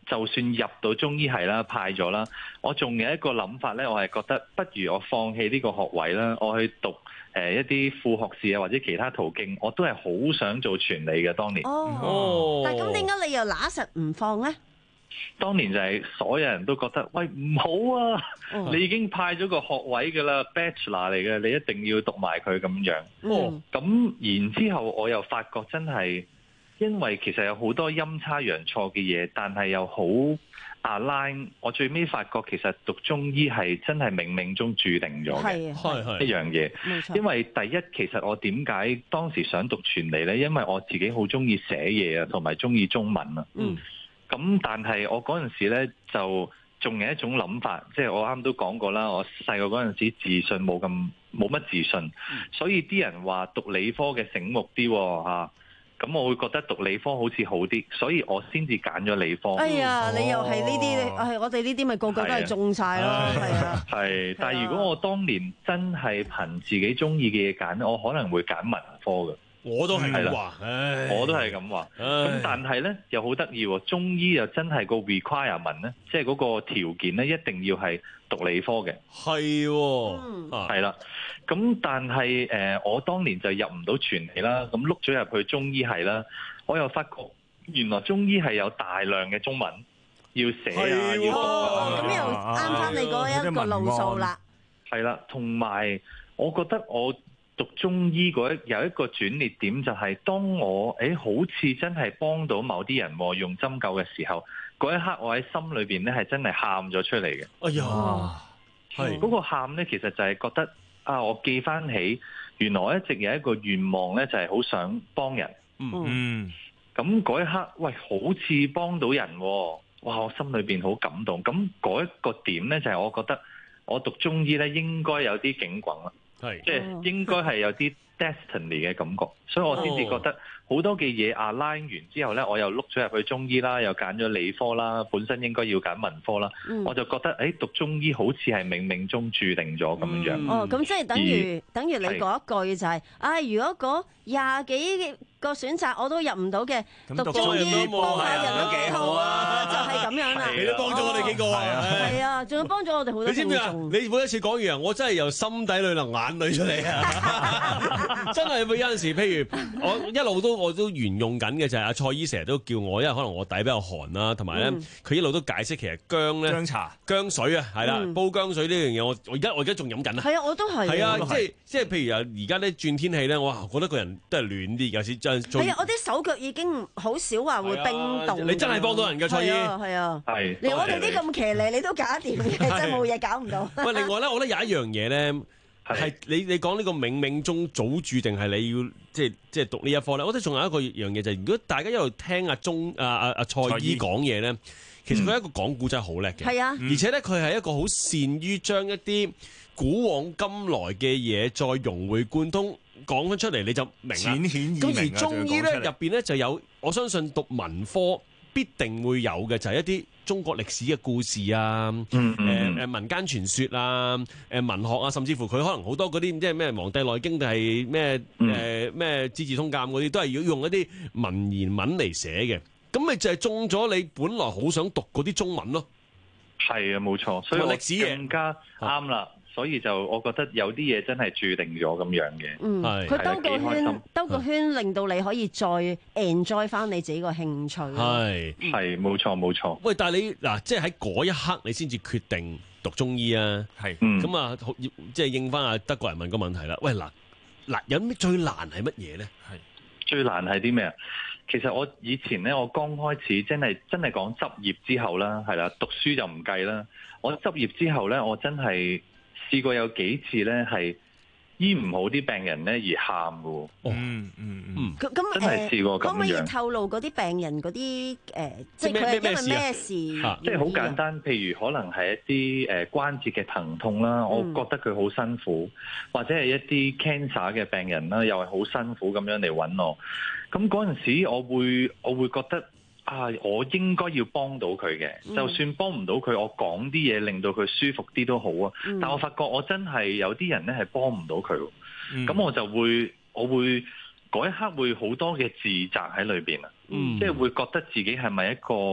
就算入到中醫系啦，派咗啦，我仲有一個諗法咧，我係覺得不如我放棄呢個學位啦，我去讀誒一啲副學士啊或者其他途徑，我都係好想做傳理嘅當年。 哦，但係咁點解你又揦實唔放咧？ 當年就係所有人都覺得，喂唔好啊！ 哦、 你已經派咗個學位㗎啦 ，Bachelor 嚟嘅，你一定要讀埋佢咁樣。哦，咁然之後我又發覺真係，因為其實有好多陰差陽錯嘅嘢，但係又好 align。我最尾發覺其實讀中醫係真係冥冥中注定咗嘅，係一樣嘢。冇錯。因為第一，其實我點解當時想讀傳理呢？因為我自己好中意寫嘢啊，同埋中意中文啊。嗯。咁但係我嗰陣時咧就仲有一種諗法，即係我啱都講過啦。我細個嗰陣時自信冇咁冇乜自信，所以啲人話讀理科嘅醒目啲嚇，咁我會覺得讀理科好似好啲，所以我先至揀咗理科。 哎呀，你又係呢啲，係我哋呢啲咪個個都係中晒咯，係啊。 係，但係如果我當年真係憑自己中意嘅嘢揀，我可能會揀文科嘅。 我都係咁話， 我都係咁話。咁但係咧又好得意喎，中醫又真係個 requirement 咧，即係嗰個條件咧，一定要係讀理科嘅。 係喎， 係啦。咁但係誒、呃，我當年就入唔到傳理啦，咁碌咗入去中醫系啦，我又發覺原來中醫係有大量嘅中文要寫啊，要讀啊， 咁又啱翻你嗰一個路數啦。 係啦，同埋我覺得我讀中醫嗰一有一個轉捩點，就係當我誒好似真係幫到某啲人用針灸嘅時候，嗰一刻我喺心裏邊咧係真係喊咗出嚟嘅。 哎呀， 係嗰個喊咧，其實就係覺得啊，我記翻起原來我一直有一個願望咧，就係好想幫人。嗯，咁嗰一刻，喂，好似幫到人，哇！我心裏邊好感動。咁嗰一個點咧，就係我覺得我讀中醫咧應該有啲警棍啦。係，即係應該係有啲 destiny 嘅感覺，所以我先至覺得好多嘅嘢 align 完之後咧，我又碌咗入去中醫啦，又揀咗理科啦，本身應該要揀文科啦，嗯、我就覺得誒讀中醫好似係冥冥中注定咗咁樣。 嗯、哦，咁即係等於而等於你嗰一句就係、是，唉、哎，如果嗰廿幾個選擇我都入唔到嘅，讀中醫幫下人都幾好啊，就係咁樣啦。 你都幫咗我哋幾個啊？ 係啊，仲要幫咗我哋好多。 你知唔知啊？你每一次講完，我真係由心底裏流眼淚出嚟啊！真係會有陣時，譬如我一路都我都沿用緊嘅就係阿蔡醫成日都叫我，因為可能我底比較寒啦，同埋咧佢一路都解釋其實薑咧，薑茶、薑水啊，係啦，煲薑水呢樣嘢，我我而家我而家仲飲緊啊。 係啊，我都係。 係啊，即係即係譬如啊，而家咧轉天氣咧，我覺得個人都係暖啲，有時真係。 係啊，我啲手腳已經好少話會冰凍。 你真係幫到人㗎，蔡醫。 係啊， 係。 連我哋啲咁騎呢，你都搞掂嘅，真係冇嘢搞唔到。 喂，另外咧，我覺得有一樣嘢咧，係你你講呢個冥冥中早注定係你要即係即係讀呢一科咧。我覺得仲有一個樣嘢就係，如果大家一路聽阿鐘阿阿阿蔡醫講嘢咧，其實佢係一個講古真係好叻嘅。係啊，而且咧佢係一個好善於將一啲古往今來嘅嘢再融會貫通。講翻出嚟你就明啦。 淺顯易明。 咁而中醫咧入邊咧就有，我相信讀文科必定會有嘅，就係、是、一啲中國歷史嘅故事啊，誒誒、嗯嗯呃、民間傳說啊，誒文學啊，甚至乎佢可能好多嗰啲即係咩《黃帝內經》定係咩誒咩《資治通鑑》嗰啲，都係要用一啲文言文嚟寫嘅。咁咪就係中咗你本來好想讀嗰啲中文咯。 係啊，冇錯，所以歷史更加啱啦。所以就我覺得有啲嘢真係注定咗咁樣嘅。嗯， 佢兜個圈，兜個圈令到你可以再 enjoy 翻你自己個興趣。 係係冇錯冇錯。 喂，但係你嗱，即係喺嗰一刻你先至決定讀中醫啊？係。咁啊，即係應翻阿德國人問個問題啦。喂，嗱嗱，有咩最難係乜嘢咧？係最難係啲咩啊？其實我以前咧，我剛開始真係真係講執業之後啦，係啦，讀書就唔計啦。我執業之後咧，我真係試過有幾次咧，係醫唔好啲病人咧而喊嘅喎。嗯嗯嗯。咁咁真係試過咁樣。 可唔可以透露嗰啲病人嗰啲誒，即係佢係因為咩事？ 即係好簡單，譬如可能係一啲誒關節嘅疼痛啦，我覺得佢好辛苦，或者係一啲 cancer 嘅病人啦，又係好辛苦咁樣嚟揾我。咁嗰陣時，我會我會覺得啊，我應該要幫到佢嘅，嗯、就算幫唔到佢，我講啲嘢令到佢舒服啲都好啊。嗯、但我發覺我真係有啲人咧係幫唔到佢，咁、嗯、我就會我會嗰一刻會好多嘅自責喺裏邊啊，嗯、即係會覺得自己係咪一個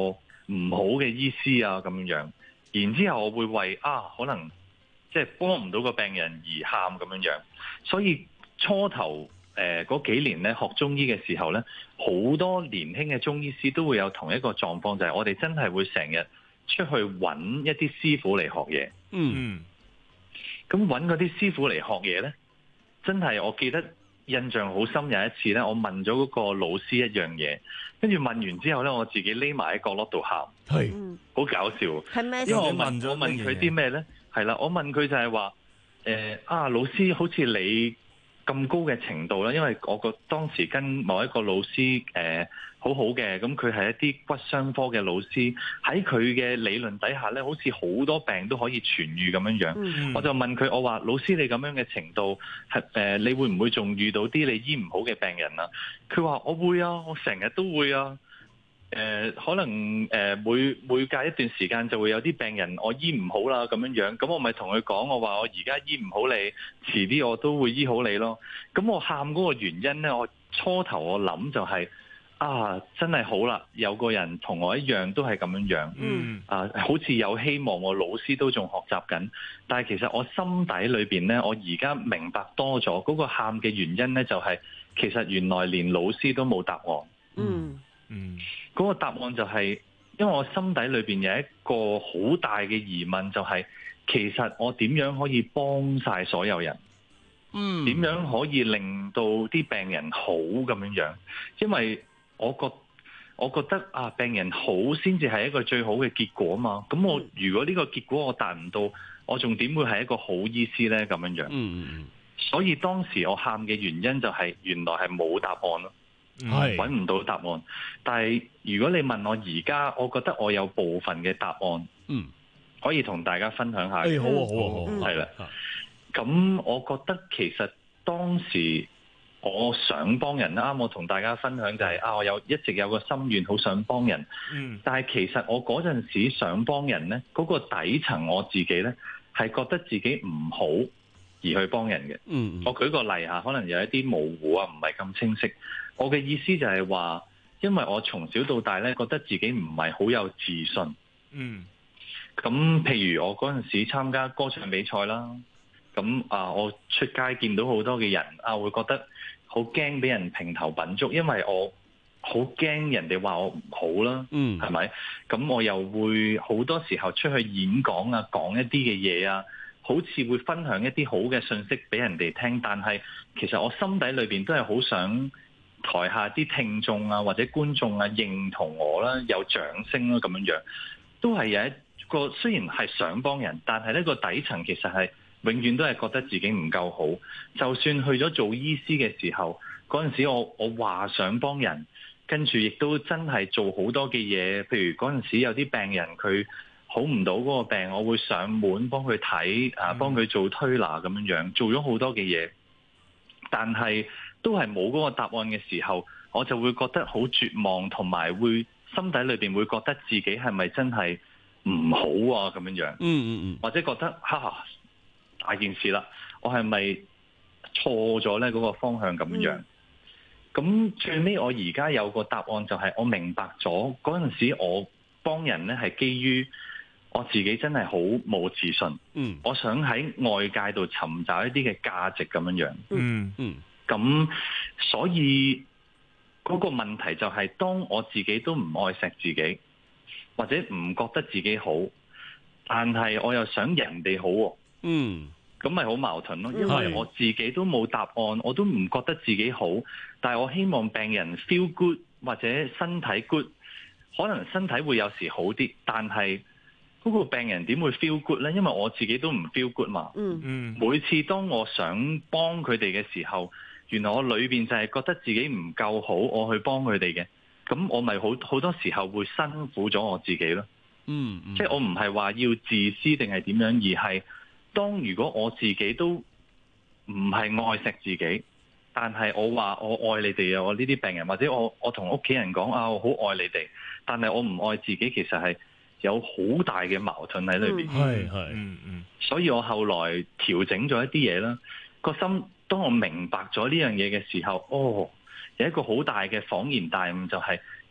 唔好嘅醫師啊咁樣。然之後我會為啊可能即係幫唔到個病人而喊咁樣樣。所以初頭誒嗰、呃、幾年咧學中醫嘅時候咧，好多年輕嘅中醫師都會有同一個狀況，就係、是、我哋真係會成日出去揾一啲師傅嚟學嘢。 嗯， 咁揾嗰啲師傅嚟學嘢咧，真係我記得印象好深。有一次咧，我問咗嗰個老師一樣嘢，跟住問完之後咧，我自己匿埋喺角落度喊， 係好搞笑。 係咩？ 因為我問咗我問佢啲咩咧？係啦，我問佢就係話誒啊，老師好似你咁高嘅程度啦，因為我個當時跟某一個老師誒、呃、好好嘅，咁佢係一啲骨傷科嘅老師，喺佢嘅理論底下咧，好似好多病都可以痊愈咁樣樣。嗯、我就問佢，我話老師你咁樣嘅程度係誒、呃，你會唔會仲遇到啲你醫唔好嘅病人啊？佢話我會啊，我成日都會啊。誒、呃、可能誒、呃、每每隔一段時間就會有啲病人我醫唔好啦咁樣樣，咁我咪同佢講，我話我而家醫唔好你，遲啲我都會醫好你咯。咁我喊嗰個原因呢，我初頭我諗就係、是、啊，真係好啦，有個人同我一樣都係咁樣樣，嗯啊，好似有希望，我老師都仲學習緊。但係其實我心底裏邊呢，我而家明白多咗嗰、那個喊嘅原因呢，就係、是、其實原來連老師都冇答案。 嗯。 嗯， 嗰個答案就係，因為我心底裏邊有一個好大嘅疑問，就係其實我點樣可以幫晒所有人？嗯，點樣可以令到啲病人好咁樣樣？因為我覺我覺得啊，病人好先至係一個最好嘅結果嘛。咁我如果呢個結果我達唔到，我仲點會係一個好醫師呢？咁樣樣。嗯嗯。所以當時我喊嘅原因就係原來係冇答案咯。係揾唔到答案，但係如果你問我而家，我覺得我有部分嘅答案，嗯，可以同大家分享下。 誒，好啊，好啊，好啊， 係啦。咁我覺得其實當時我想幫人啦，啱我同大家分享就係啊，我有一直有個心願，好想幫人。嗯，但係其實我嗰陣時想幫人咧，嗰個底層我自己咧係覺得自己唔好而去幫人嘅。嗯，我舉個例下，可能有一啲模糊啊，唔係咁清晰。我嘅意思就係話，因為我從小到大咧，覺得自己唔係好有自信。嗯。咁譬如我嗰陣時參加歌唱比賽啦，咁啊，我出街見到好多嘅人啊，會覺得好驚俾人評頭品足，因為我好驚人哋話我唔好啦。嗯。係咪？咁我又會好多時候出去演講啊，講一啲嘅嘢啊，好似會分享一啲好嘅信息俾人哋聽，但係其實我心底裏邊都係好想台下啲聽眾啊，或者觀眾啊認同我啦，有掌聲啦，咁樣樣都係有一個，雖然係想幫人，但係呢個底層其實係永遠都係覺得自己唔夠好。就算去咗做醫師嘅時候，嗰陣時我我話想幫人，跟住亦都真係做好多嘅嘢。譬如嗰陣時有啲病人佢好唔到嗰個病，我會上門幫佢睇啊，幫佢做推拿咁樣樣，做咗好多嘅嘢，但係都係冇嗰個答案嘅時候，我就會覺得好絕望，同埋會心底裏邊會覺得自己係咪真係唔好啊咁樣樣。嗯嗯嗯，或者覺得哈哈大件事啦，我係咪錯咗呢嗰個方向咁樣樣？咁、嗯、最尾我而家有個答案就係我明白咗嗰陣時我幫人呢係基於我自己真係好冇自信。嗯，我想喺外界度尋找一啲嘅價值咁樣樣。嗯嗯。咁所以嗰個問題就係，當我自己都唔愛錫自己，或者唔覺得自己好，但係我又想人哋好，嗯，咁咪好矛盾咯。因為我自己都冇答案，我都唔覺得自己好，但係我希望病人 feel good 或者身體 good，可能身體會有時好啲，但係嗰個病人點會 feel good 呢？因為我自己都唔 feel good 嘛。嗯嗯，每次當我想幫佢哋嘅時候，原來我裏邊就係覺得自己唔夠好，我去幫佢哋嘅，咁我咪好好多時候會辛苦咗我自己咯。嗯，嗯，即係我唔係話要自私定係點樣，而係當如果我自己都唔係愛惜自己，但係我話我愛你哋啊，我呢啲病人，或者我我同屋企人講啊，我好愛你哋，但係我唔愛自己，其實係有好大嘅矛盾喺裏邊。係係，嗯嗯，所以我後來調整咗一啲嘢啦，個心。當我明白咗呢樣嘢嘅時候，哦，有一個好大嘅恍然大悟，就係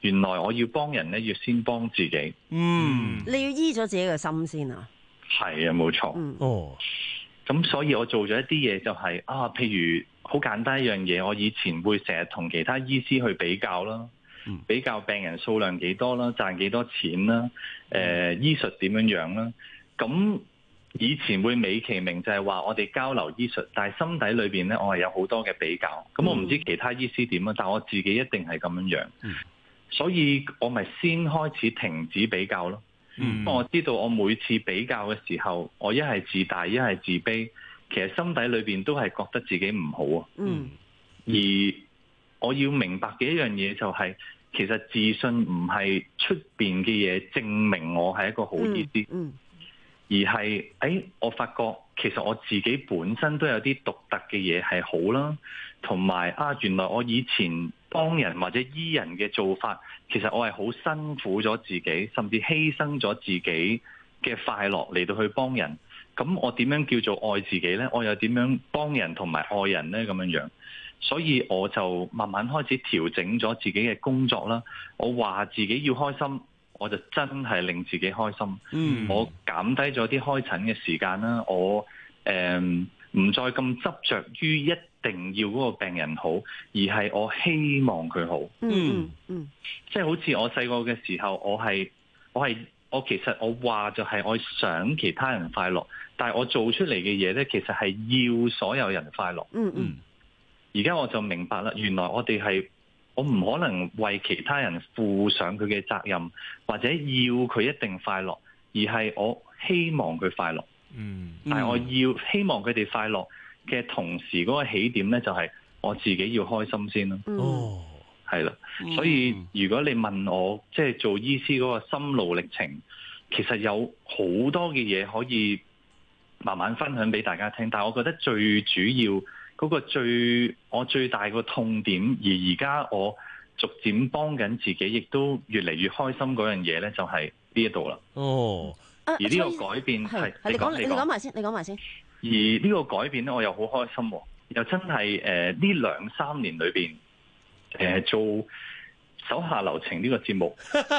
原來我要幫人咧，要先幫自己。 嗯，你要醫咗自己嘅心先啊。 係啊，冇錯。 嗯、 哦， 咁所以我做咗一啲嘢就係、是、啊，譬如好簡單一樣嘢，我以前會成日同其他醫師去比較啦，嗯、比較病人數量幾多啦，賺幾多錢啦，誒、呃、醫術點樣樣啦。咁以前會美其名就係話我哋交流醫術，但係心底裏邊咧，我係有好多嘅比較。咁我唔知其他醫師點啊，但我自己一定係咁樣樣。嗯、所以我咪先開始停止比較咯。嗯、我知道我每次比較嘅時候，我一係自大，一係自卑，其實心底裏邊都係覺得自己唔好啊。嗯、而我要明白嘅一樣嘢就係、是，其實自信唔係出邊嘅嘢證明我係一個好醫師。嗯嗯而係，誒、哎，我發覺其實我自己本身都有啲獨特嘅嘢係好啦，同埋啊，原來我以前幫人或者醫人嘅做法，其實我係好辛苦咗自己，甚至犧牲咗自己嘅快樂嚟到去幫人。咁我點樣叫做愛自己呢？我又點樣幫人同埋愛人呢？咁樣樣，所以我就慢慢開始調整咗自己嘅工作啦。我話自己要開心。我就真係令自己開心，嗯、我減低咗啲開診嘅時間啦，我誒唔再咁執着於一定要嗰個病人好，而係我希望佢好。嗯嗯，即係好似我細個嘅時候，我係我係我其實我話就係我想其他人快樂，但係我做出嚟嘅嘢咧，其實係要所有人快樂。嗯嗯，而家我就明白啦，原來我哋係。我唔可能為其他人負上佢嘅責任，或者要佢一定快樂，而係我希望佢快樂。嗯，但係我要希望佢哋快樂嘅同時，嗰個起點咧就係我自己要開心先咯。哦，係啦，所以如果你問我即係做醫師嗰個心路歷程，其實有好多嘅嘢可以慢慢分享俾大家聽，但係我覺得最主要。嗰個最我最大個痛點，而而家我逐漸幫緊自己，亦都越嚟越開心嗰樣嘢咧，就係呢一度啦。哦，而呢個改變係你講你講埋先，你講埋先。 而呢個改變咧，我又好開心，又真係誒呢兩三年裏邊誒做手下留情呢個節目，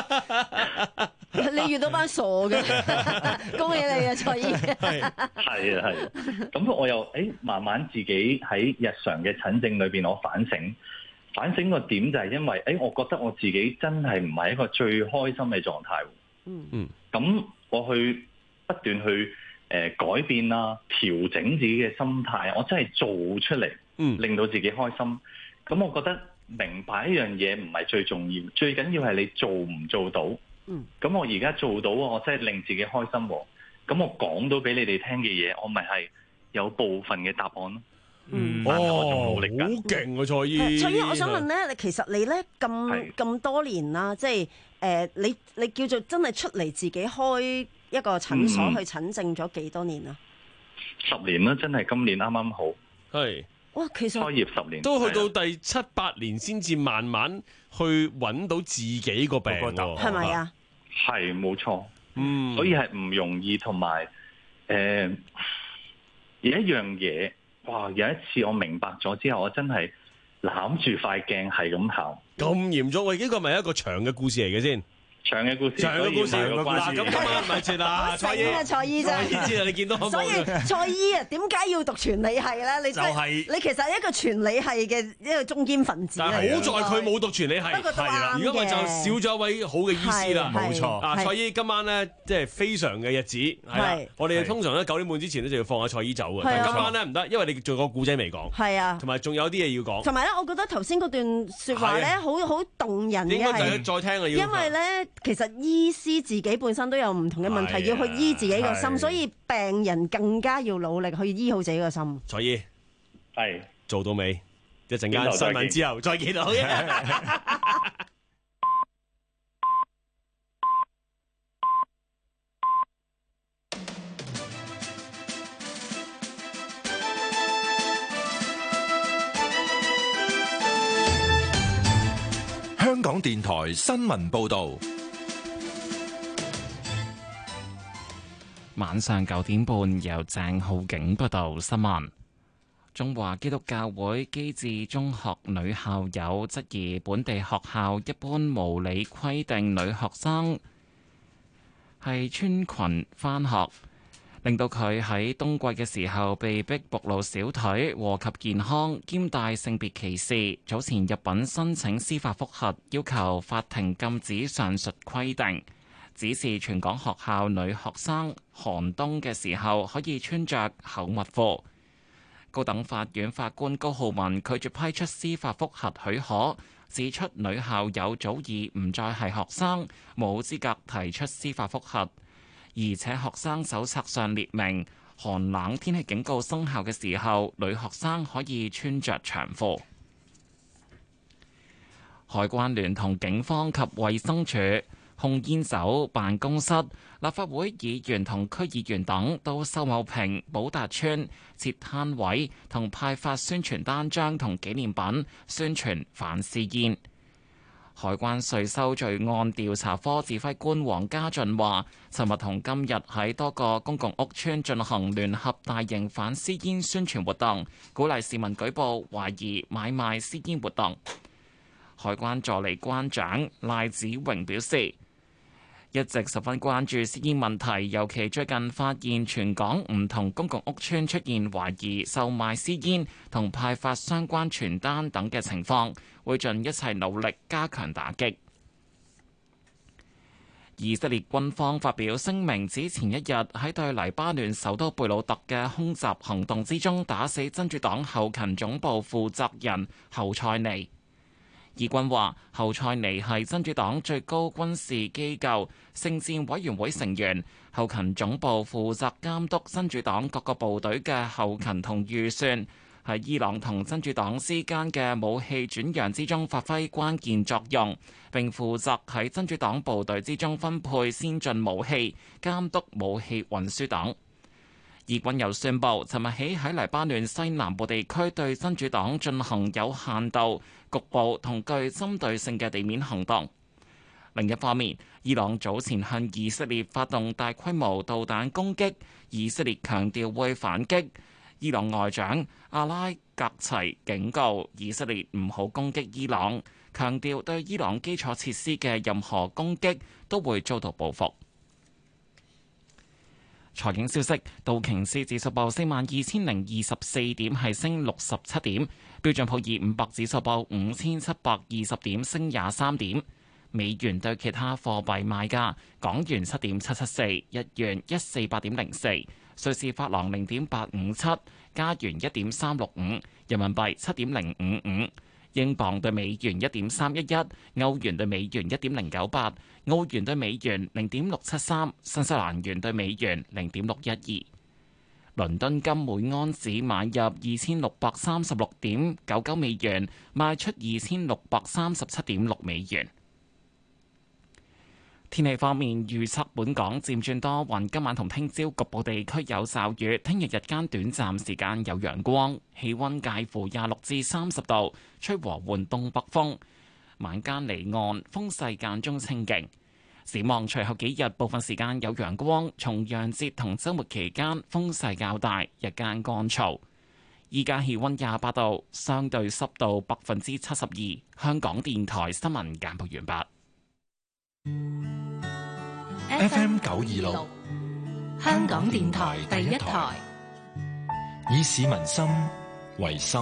你遇到班傻嘅，恭喜你啊，蔡醫。 係係啊係，咁我又誒、欸、慢慢自己喺日常嘅診症裏邊，我反省反省個點就係因為誒、欸，我覺得我自己真係唔係一個最開心嘅狀態。嗯嗯，咁我去不斷去誒、呃、改變啦，調整自己嘅心態，我真係做出嚟，嗯，令到自己開心。咁我覺得。明白一樣嘢唔係最重要，最緊要係你做唔做到。嗯，咁我而家做到，我真係令自己開心。咁我講到俾你哋聽嘅嘢，我咪係有部分嘅答案咯。嗯，但係我仲努力緊。 好勁啊，蔡醫。 蔡醫，我想問咧，你其實你咧咁咁多年啦，即係誒，你你叫做真係出嚟自己開一個診所去診症咗幾多年啊？ 十年啦，真係今年啱啱好。 係。 哇，其實開業十年都去到第七八年先至慢慢去揾到自己個病， 係咪啊？ 係冇錯，嗯，所以係唔容易，同埋誒有一樣嘢，哇！有一次我明白咗之後，我真係攬住塊鏡係咁行。 咁嚴重？喂，呢個咪一個長嘅故事嚟嘅先。 長嘅故事， 長嘅故事，嗱咁今晚咪切啦， 蔡醫啊，蔡醫真係知啦，你見到所以蔡醫啊，點解要讀傳理系咧？你就係你其實係一個傳理系嘅一個中堅分子。 但係好在佢冇讀傳理系，係啦，如果咪就少咗一位好嘅醫師啦，冇錯。啊，蔡醫今晚咧即係非常嘅日子，係啦，我哋通常咧九點半之前咧就要放下蔡醫走嘅，但係今晚咧唔得，因為你仲有個故仔未講， 係啊， 同埋仲有啲嘢要講。 同埋咧，我覺得頭先嗰段説話咧，好好動人嘅， 應該再聽啊，要因為咧其實醫師自己本身都有唔同嘅問題，要去醫自己個心，所以病人更加要努力去醫好自己個心。 所以係做到未？一陣間新聞之後再見到。 香港電台新聞報導。 晚上九點半，由鄭浩景報道新聞。 中華基督教會基智中學女校友質疑本地學校一般無理規定女學生係穿裙返學，令到佢喺冬季嘅時候被逼暴露小腿，禍及健康，兼帶性別歧視。早前入稟申請司法覆核，要求法庭禁止上述規定，指示全港學校女學生寒冬嘅時候可以穿着厚襪褲。高等法院法官高浩文拒絕批出司法覆核許可，指出女校友早已唔再係學生，冇資格提出司法覆核，而且學生手冊上列明寒冷天氣警告生效嘅時候，女學生可以穿着長褲。海關聯同警方及衛生署、控煙酒辦公室、立法會議員同區議員等到秀茂坪寶達邨設攤位同派發宣傳單張同紀念品，宣傳反私煙。海關稅收罪案調查科指揮官黃家俊話，尋日同今日喺多個公共屋邨進行聯合大型反私煙宣傳活動，鼓勵市民舉報懷疑買賣私煙活動。海關助理關長賴子榮表示，一直十分關注私煙問題，尤其最近發現全港唔同公共屋邨出現懷疑售賣私煙同派發相關傳單等嘅情況，會盡一切努力加強打擊。以色列軍方發表聲明，指前一日喺對黎巴嫩首都貝魯特嘅空襲行動之中，打死真主黨後勤總部負責人侯賽尼。以軍話，侯賽尼係真主黨最高軍事機構聖戰委員會成員，後勤總部負責監督真主黨各個部隊嘅後勤同預算，喺伊朗同真主黨之間嘅武器轉讓之中發揮關鍵作用，並負責喺真主黨部隊之中分配先進武器、監督武器運輸等。以軍又宣布，尋日起喺黎巴嫩西南部地區對真主黨進行有限度、局部同具針對性嘅地面行動。另一方面，伊朗早前向以色列發動大規模導彈攻擊，以色列強調會反擊。伊朗外長阿拉格齊警告以色列唔好攻擊伊朗，強調對伊朗基礎設施嘅任何攻擊都會遭到報復。財經消息，道瓊斯指數報四萬二千零二十四點，係升六十七點；標準普爾五百指數報五千七百二十點，升廿三點。美元對其他貨幣賣價：港元七點七七四，日元一四八點零四，瑞士法郎零點八五七，加元一點三六五，人民幣七點零五五。英鎊對美元一點三一一，歐元對美元一點零九八，澳元對美元零點六七三，新西蘭元對美元零點六一二。倫敦金每安士買入二千六百三十六點九九美元，賣出二千六百三十七點六美元。天氣方面，預測本港漸轉多雲，今晚同聽朝局部地區有驟雨，聽日日間短暫時間有陽光，氣溫介乎廿六至三十度，吹和緩東北風，晚間離岸風勢間中清勁。展望隨後幾日部分時間有陽光，重陽節同週末期間風勢較大，日間乾燥。依家氣溫廿八度，相對濕度百分之七十二。香港電台新聞簡報完畢。 F M 九二六， 香港電台第一台， 以市民心為心，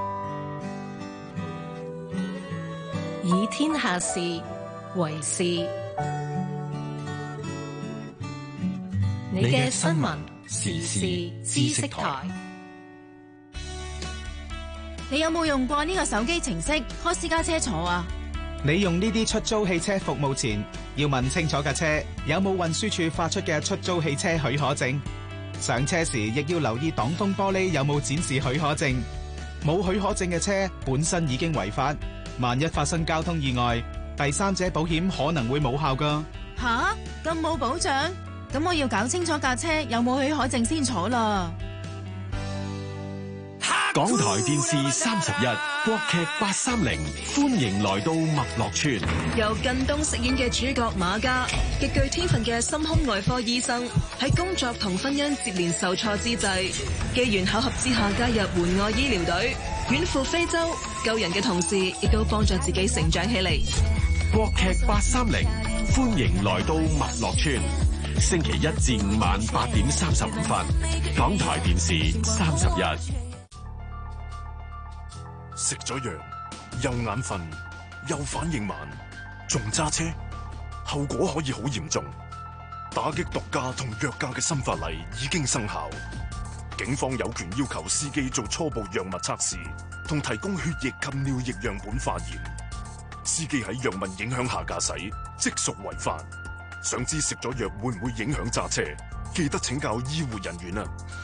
以天下事為事。你嘅新聞時事知識台， 你有冇用過呢個手機程式開私家車坐啊？ 你用呢啲出租汽車服務前，要問清楚架車有冇運輸署發出嘅出租汽車許可證。上車時亦要留意擋風玻璃有冇展示許可證。冇許可證嘅車本身已經違法，萬一發生交通意外，第三者保險可能會冇效㗎。 吓？咁冇保障？咁我要搞清楚架車有冇許可證先坐啦。 下港台電視三十一，國劇八三零，歡迎來到麥樂村。 由靳東飾演嘅主角馬家，極具天分嘅心胸外科醫生，喺工作同婚姻接連受挫之際，機緣巧合之下加入援愛醫療隊，遠赴非洲救人嘅同時，亦都幫助自己成長起嚟。 國劇八三零，歡迎來到麥樂村。星期一至五晚八點三十五分，港台電視三十一。 食咗藥又眼瞓又反應慢，仲揸車，後果可以好嚴重。打擊毒駕同藥駕嘅新法例已經生效，警方有權要求司機做初步藥物測試，同提供血液及尿液樣本化驗。司機喺藥物影響下駕駛，即屬違法。想知食咗藥會唔會影響揸車？記得請教醫護人員啊！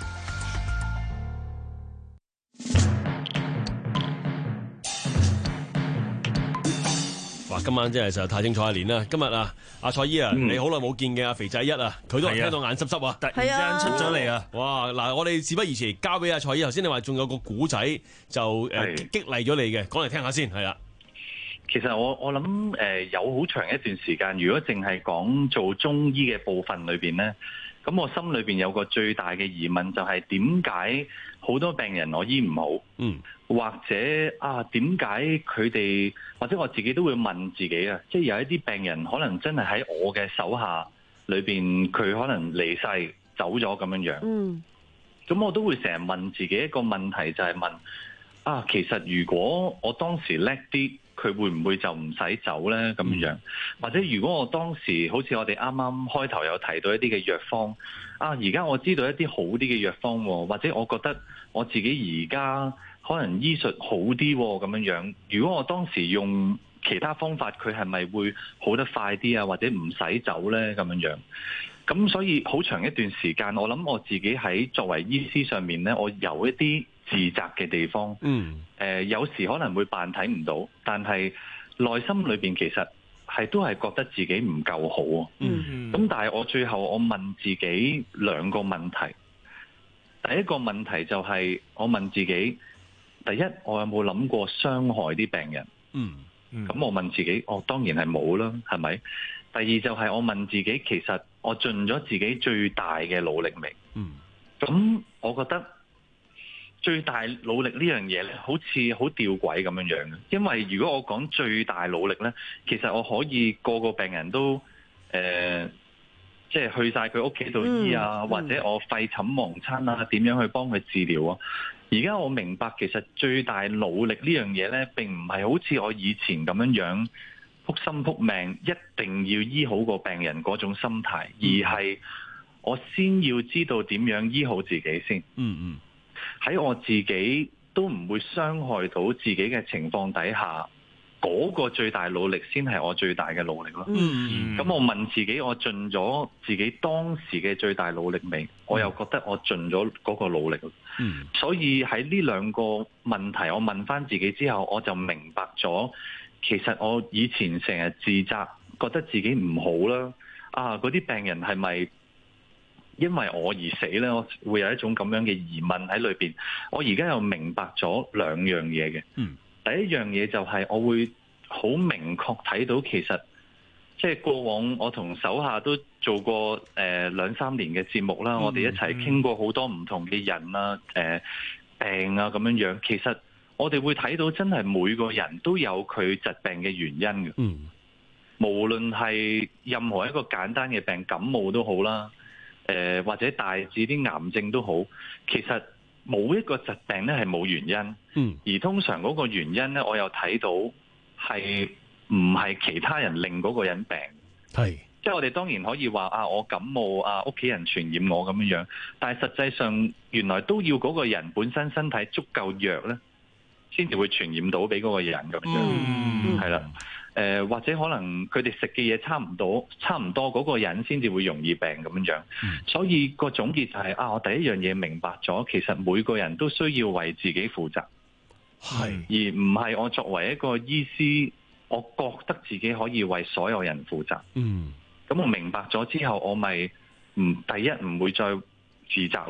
哇！今晚真係實在太精彩一年啦！今日啊，阿蔡姨啊，嗯、你好耐冇見嘅阿肥仔一啊，佢都係聽到眼濕濕啊，突然之間出咗嚟啊！哇！嗱，我哋事不宜遲，交俾阿蔡姨。頭先你話仲有個古仔就誒激勵咗你嘅，講嚟聽下先，係啦。 其實我我諗誒、呃、有好長一段時間，如果淨係講做中醫嘅部分裏邊咧，咁我心裏邊有個最大嘅疑問就係點解好多病人我醫唔好？嗯，或者啊點解佢哋或者我自己都會問自己啊，即係有一啲病人可能真係喺我嘅手下裏邊，佢可能離世走咗咁樣樣。嗯，咁我都會成日問自己一個問題，就係問啊，其實如果我當時叻啲，佢會唔會就唔使走呢？咁樣，或者如果我當時好似我哋啱啱開頭有提到一啲嘅藥方啊，而家我知道一啲好啲嘅藥方，或者我覺得我自己而家可能醫術好啲咁樣樣。如果我當時用其他方法，佢係咪會好得快啲啊？或者唔使走呢？咁樣樣。咁所以好長一段時間，我諗我自己喺作為醫師上面呢，我有一啲自責嘅地方，嗯，誒、呃，有時可能會扮睇唔到，但係內心裏邊其實係都係覺得自己唔夠好，嗯，咁但係我最後我問自己兩個問題，第一個問題就係我問自己，第一我有冇諗過傷害啲病人，嗯，咁、嗯、我問自己，我、哦、當然係冇啦，係咪？第二就係我問自己，其實我盡咗自己最大嘅努力未？嗯，咁我覺得。最大努力呢樣嘢咧，好似好吊詭咁樣樣嘅。因為如果我講最大努力咧，其實我可以個個病人都誒、呃，即係去晒佢屋企度醫啊，嗯嗯、或者我廢寢忘餐啊，點樣去幫佢治療啊？而家我明白，其實最大努力呢樣嘢咧，並唔係好似我以前咁樣樣撲心撲命，一定要醫好個病人嗰種心態，而係我先要知道點樣醫好自己先。嗯嗯。喺我自己都唔會傷害到自己嘅情況底下，嗰個最大努力先係我最大嘅努力咯。嗯，咁我問自己，我盡咗自己當時嘅最大努力未？我又覺得我盡咗嗰個努力。嗯，所以喺呢兩個問題，我問翻自己之後，我就明白咗，其實我以前成日自責，覺得自己唔好啦。啊，嗰啲病人係咪因為我而死呢？我會有一種咁樣嘅疑問喺裏邊。我而家又明白咗兩樣嘢嘅。嗯，第一樣嘢就係我會好明確睇到，其實即係過往我同手下都做過誒、呃、兩三年嘅節目啦。嗯、我哋一齊傾過好多唔同嘅人啊、誒、呃、病啊咁樣樣。其實我哋會睇到，真係每個人都有佢疾病嘅原因嘅。嗯，無論係任何一個簡單嘅病，感冒都好啦。誒、呃、或者大致啲癌症都好，其實冇一個疾病咧係冇原因，嗯，而通常嗰個原因咧，我又睇到係唔係其他人令嗰個人病，係，即係我哋當然可以話啊，我感冒啊，屋企人傳染我咁樣樣，但係實際上原來都要嗰個人本身身體足夠弱咧，先至會傳染到俾嗰個人咁樣，嗯，係啦。誒、呃、或者可能佢哋食嘅嘢差唔多，差唔多嗰個人先至會容易病咁樣。嗯、所以個總結就係、是、啊，我第一樣嘢明白咗，其實每個人都需要為自己負責，係而唔係我作為一個醫師，我覺得自己可以為所有人負責。嗯，咁我明白咗之後，我咪唔第一唔會再自責咯。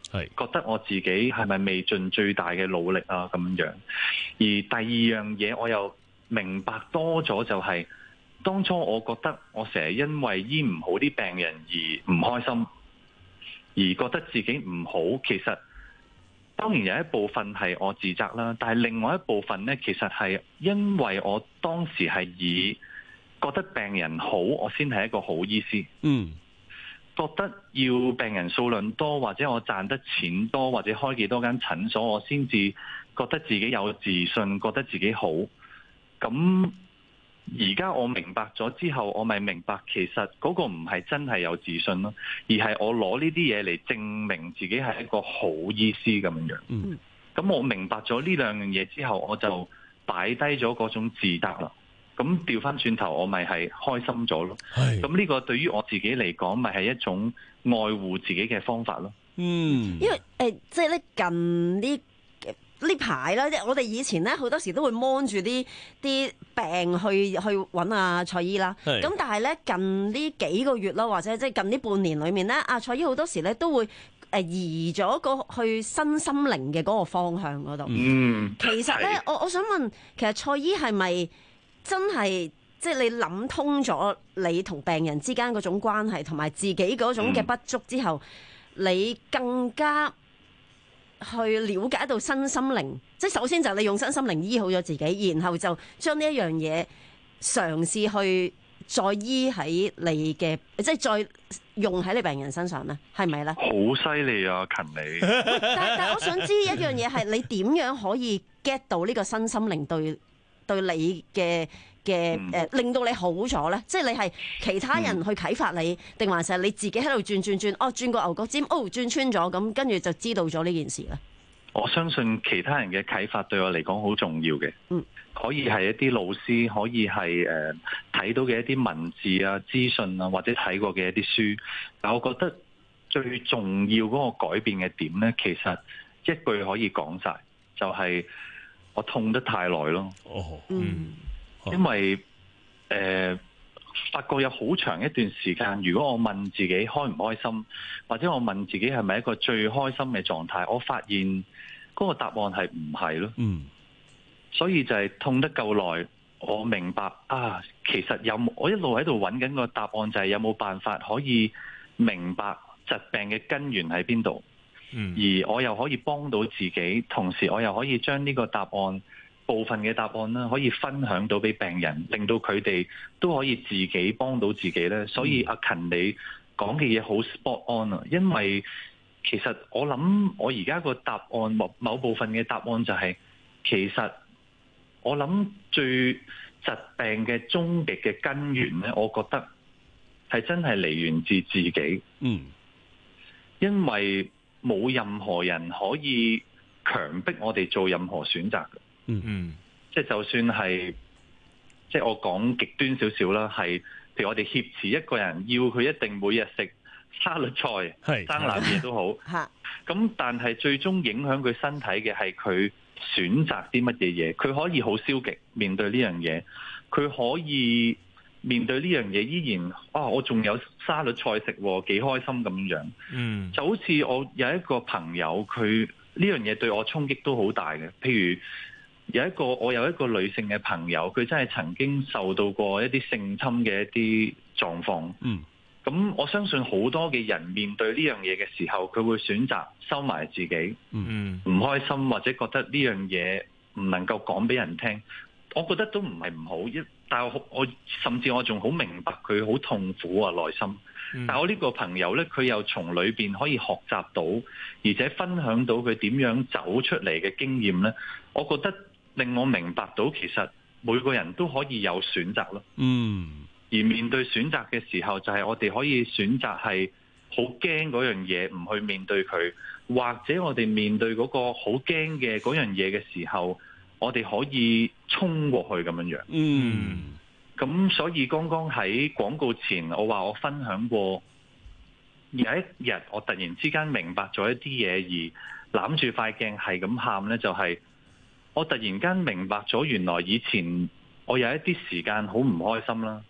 係覺得我自己係咪未盡最大嘅努力啊咁樣。而第二樣嘢我又明白多咗，就係當初我覺得我成日因為醫唔好啲病人而唔開心，而覺得自己唔好。其實當然有一部分係我自責啦，但係另外一部分呢，其實係因為我當時係以覺得病人好，我先係一個好醫師。 嗯， 覺得要病人數量多，或者我賺得錢多，或者開幾多間診所，我先至覺得自己有自信，覺得自己好。咁而家我明白咗之後，我咪明白其實嗰個唔係真係有自信咯，而係我攞呢啲嘢嚟證明自己係一個好醫師咁樣。 嗯， 咁我明白咗呢兩樣嘢之後，我就擺低咗嗰種自責啦。咁調翻轉頭，我咪係開心咗咯。咁呢個對於我自己嚟講，咪係一種愛護自己嘅方法咯。 嗯， 因為誒、呃，即係咧近呢呢排啦，即係我哋以前咧好多時都會幫住啲啲病去去揾阿蔡醫啦。咁但係咧近呢幾個月啦，或者即係近呢半年裏面咧，阿蔡醫好多時咧都會誒移咗個去身心靈嘅嗰個方向嗰度。嗯，其實咧，我我想問，其實蔡醫係咪真係即係你諗通咗你同病人之間嗰種關係，同埋自己嗰種嘅不足之後，嗯、你更加去了解到身心靈，即係首先就係你用身心靈醫好咗自己，然後就將呢一樣嘢嘗試去再醫喺你嘅，即係再用喺你病人身上咧，係咪咧？ 好犀利啊，勤你！ 但但我想知一樣嘢係你點樣可以 get 到呢個身心靈對對你嘅嘅誒，令到你好咗咧？即係你係其他人去啟發你，定、嗯、還是係你自己喺度轉轉轉？哦，轉個牛角尖，哦，轉穿咗咁，跟住就知道咗呢件事咧。 我相信其他人嘅啟發對我嚟講好重要嘅。 嗯， 可以係一啲老師，可以係誒睇到嘅一啲文字啊、資訊啊，或者睇過嘅一啲書。但我覺得最重要嗰個改變嘅點咧，其實一句可以講晒，就係、是。我痛得太耐咯， 哦， 嗯，因為誒、呃、發覺有好長一段時間，如果我問自己開唔開心，或者我問自己係咪一個最開心嘅狀態，我發現嗰個答案係唔係咯， 嗯， 所以就係痛得夠耐，我明白啊，其實有冇我一路喺度揾緊個答案，就係有冇辦法可以明白疾病嘅根源喺邊度。而我又可以幫到自己，同時我又可以將呢個答案部分嘅答案啦，可以分享到俾病人，令到佢哋都可以自己幫到自己咧。所以阿勤你講嘅嘢好 spot on 啊，因為其實我諗我而家個答案某某部分嘅答案就係、是，其實我諗最疾病嘅終極嘅根源咧，我覺得係真係嚟源自自己。 嗯， 因為冇任何人可以強迫我哋做任何選擇嘅。 嗯嗯， 即係就算係，即係我講極端少少啦，係譬如我哋挾持一個人，要佢一定每日食沙律菜、生冷嘢都好。 嚇， 咁但係最終影響佢身體嘅係佢選擇啲乜嘢嘢。佢可以好消極面對呢樣嘢，佢可以面對呢樣嘢依然啊，我仲有沙律菜食喎，幾開心咁樣。 嗯， 就好似我有一個朋友，佢呢樣嘢對我衝擊都好大嘅。譬如有一個我有一個女性嘅朋友，佢真係曾經受到過一啲性侵嘅一啲狀況。 嗯， 咁我相信好多嘅人面對呢樣嘢嘅時候，佢會選擇收埋自己。 嗯， 唔開心或者覺得呢樣嘢唔能夠講俾人聽。我覺得都唔係唔好，一但係我，我甚至我仲好明白佢好痛苦啊內心。嗯、但係我呢個朋友呢，佢又從裏邊可以學習到，而且分享到佢點樣走出嚟嘅經驗呢，我覺得令我明白到其實每個人都可以有選擇咯。 嗯， 而面對選擇嘅時候，就係、是、我哋可以選擇係好驚嗰樣嘢唔去面對佢，或者我哋面對嗰個好驚嘅嗰樣嘢嘅時候，我哋可以衝過去咁樣樣。 嗯， 咁所以剛剛喺廣告前，我話我分享過有一日，我突然之間明白咗一啲嘢，而攬住塊鏡係咁喊呢，就係、是、我突然間明白咗，原來以前我有一啲時間好唔開心啦，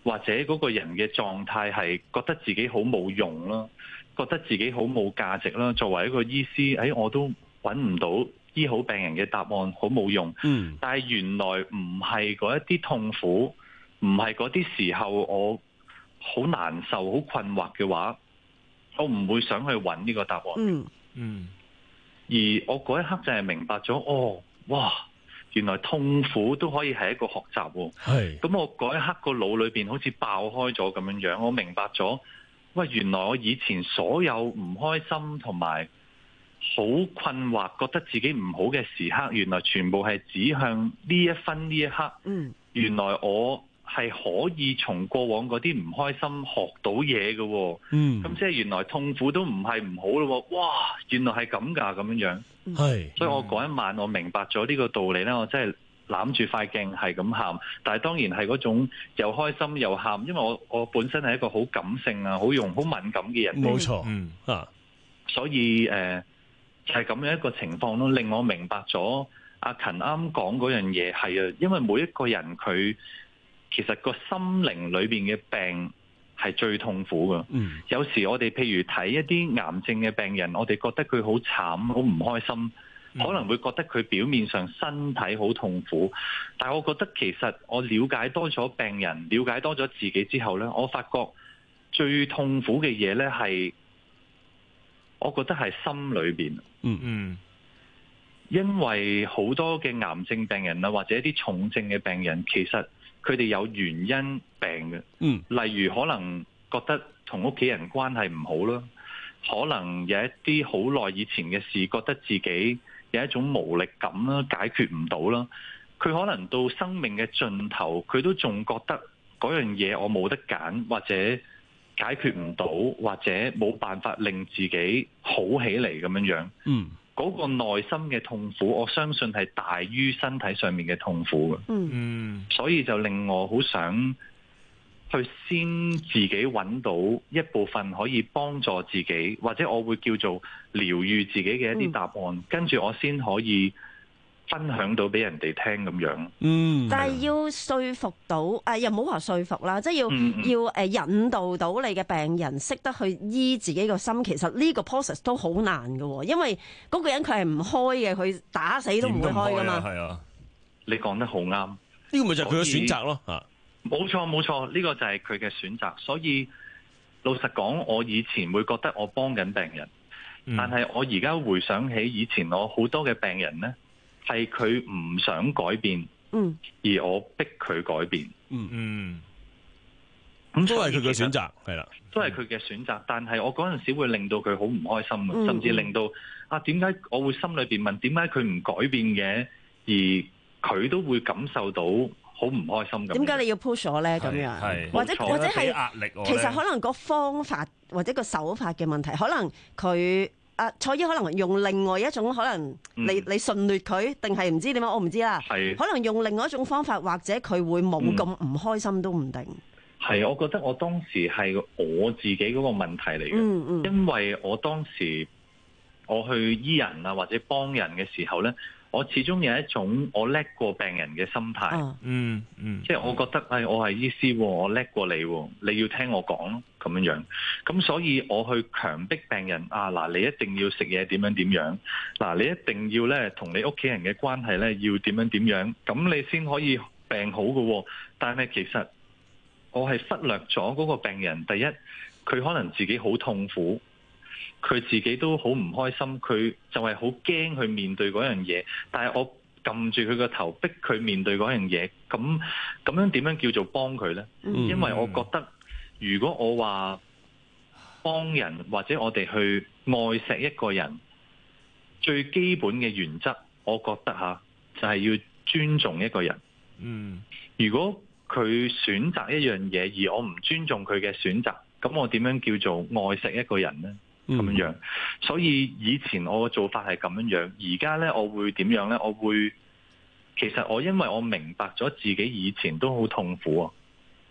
或者嗰個人嘅狀態係覺得自己好冇用啦，覺得自己好冇價值啦。作為一個醫師，誒我都揾唔到醫好病人嘅答案，好冇用。 嗯， 但係原來唔係嗰一啲痛苦，唔係嗰啲時候我好難受、好困惑嘅話，我唔會想去揾呢個答案。 嗯嗯， 而我嗰一刻就係明白咗，哦，哇！原來痛苦都可以係一個學習喎。 係。 咁我嗰一刻個腦裏邊好似爆開咗咁樣樣，我明白咗，喂，原來我以前所有唔開心同埋好困惑，覺得自己唔好嘅時刻，原來全部係指向呢一分呢一刻。 嗯。 原來我係可以從過往嗰啲唔開心學到嘢嘅。 嗯。 咁即係原來痛苦都唔係唔好咯。哇！原來係咁㗎，咁樣樣。 係。 所以我嗰一晚我明白咗呢個道理咧，我真係攬住塊鏡係咁喊。但係當然係嗰種又開心又喊，因為我我本身係一個好感性啊、好用、好敏感嘅人。 冇錯。嗯啊。 所以誒、呃、就係、是、咁樣一個情況咯，令我明白咗阿勤啱講嗰樣嘢係啊，因為每一個人佢其實個心靈裏邊嘅病係最痛苦㗎。 嗯， 有時我哋譬如睇一啲癌症嘅病人，我哋覺得佢好慘、好唔開心，可能會覺得佢表面上身體好痛苦，但係我覺得其實我了解多咗病人，了解多咗自己之後呢，我發覺最痛苦嘅嘢呢係，我覺得係心裏邊。 嗯嗯。 因為好多嘅癌症病人啊，或者一啲重症嘅病人，其實佢哋有原因病嘅。 嗯， 例如可能覺得同屋企人關係唔好啦，可能有一啲好耐以前嘅事，覺得自己有一種無力感啦，解決唔到啦。佢可能到生命嘅盡頭，佢都仲覺得嗰樣嘢我冇得揀，或者解決唔到，或者冇辦法令自己好起嚟咁樣樣。 嗯。 嗰個內心嘅痛苦，我相信係大於身體上面嘅痛苦嘅。 嗯， 所以就令我好想去先自己揾到一部分可以幫助自己，或者我會叫做療愈自己嘅一啲答案，嗯、跟住我先可以分享到俾人哋聽咁樣。 嗯， 但係要說服到，誒又唔好話說服啦，即係要、 嗯嗯、 要誒引導到你嘅病人識得去醫自己個心。其實呢個 process 都好難嘅，因為嗰個人佢係唔開嘅，佢打死都唔會開噶嘛。 係啊， 你講得好啱，呢個咪就係佢嘅選擇咯。啊， 冇錯冇錯，呢、呢個就係佢嘅選擇。所以老實講，我以前會覺得我幫緊病人，嗯、但係我而家回想起以前我好多嘅病人呢，係佢唔想改變， 嗯， 而我逼佢改變， 嗯嗯， 咁都係佢嘅選擇，係啦， 都係佢嘅選擇。但係我嗰陣時會令到佢好唔開心嘅， 嗯、 甚至令到啊，點解我會心裏邊問點解佢唔改變嘅，而佢都會感受到好唔開心咁。 點解你要 push 我咧？咁樣，或者或者係壓力， 其實可能個方法或者個手法嘅問題，可能佢。啊，蔡醫可能用另外一種可能你，你你順劣佢，定係唔知點樣，我唔知啦。係可能用另外一種方法，或者佢會冇咁唔開心都唔定。 係，我覺得我當時係我自己嗰個問題嚟嘅， 嗯嗯， 因為我當時我去醫人啊或者幫人嘅時候咧，我始終有一種我叻過病人嘅心態。 嗯嗯，嗯即係我覺得，誒、哎，我係醫師，我叻過你，你要聽我講咯。咁樣樣，咁所以我去強迫病人啊，嗱，你一定要食嘢點樣點樣，嗱，你一定要咧同你屋企人嘅關係咧要點樣點樣，咁你先可以病好㗎。但係其實我係忽略咗嗰個病人，第一，佢可能自己好痛苦，佢自己都好唔開心，佢就係好驚去面對嗰樣嘢，但係我撳住佢個頭，逼佢面對嗰樣嘢，咁咁樣點樣叫做幫佢呢？ 嗯、 因為我覺得。如果我話幫人或者我哋去愛錫一個人，最基本嘅原則，我覺得吓就係要尊重一個人。 嗯， 如果佢選擇一樣嘢，而我唔尊重佢嘅選擇，咁我點樣叫做愛錫一個人呢？咁樣樣，所以以前我嘅做法係咁樣樣，而家呢，我會點樣呢？我會其實我因為我明白咗自己以前都好痛苦啊，我。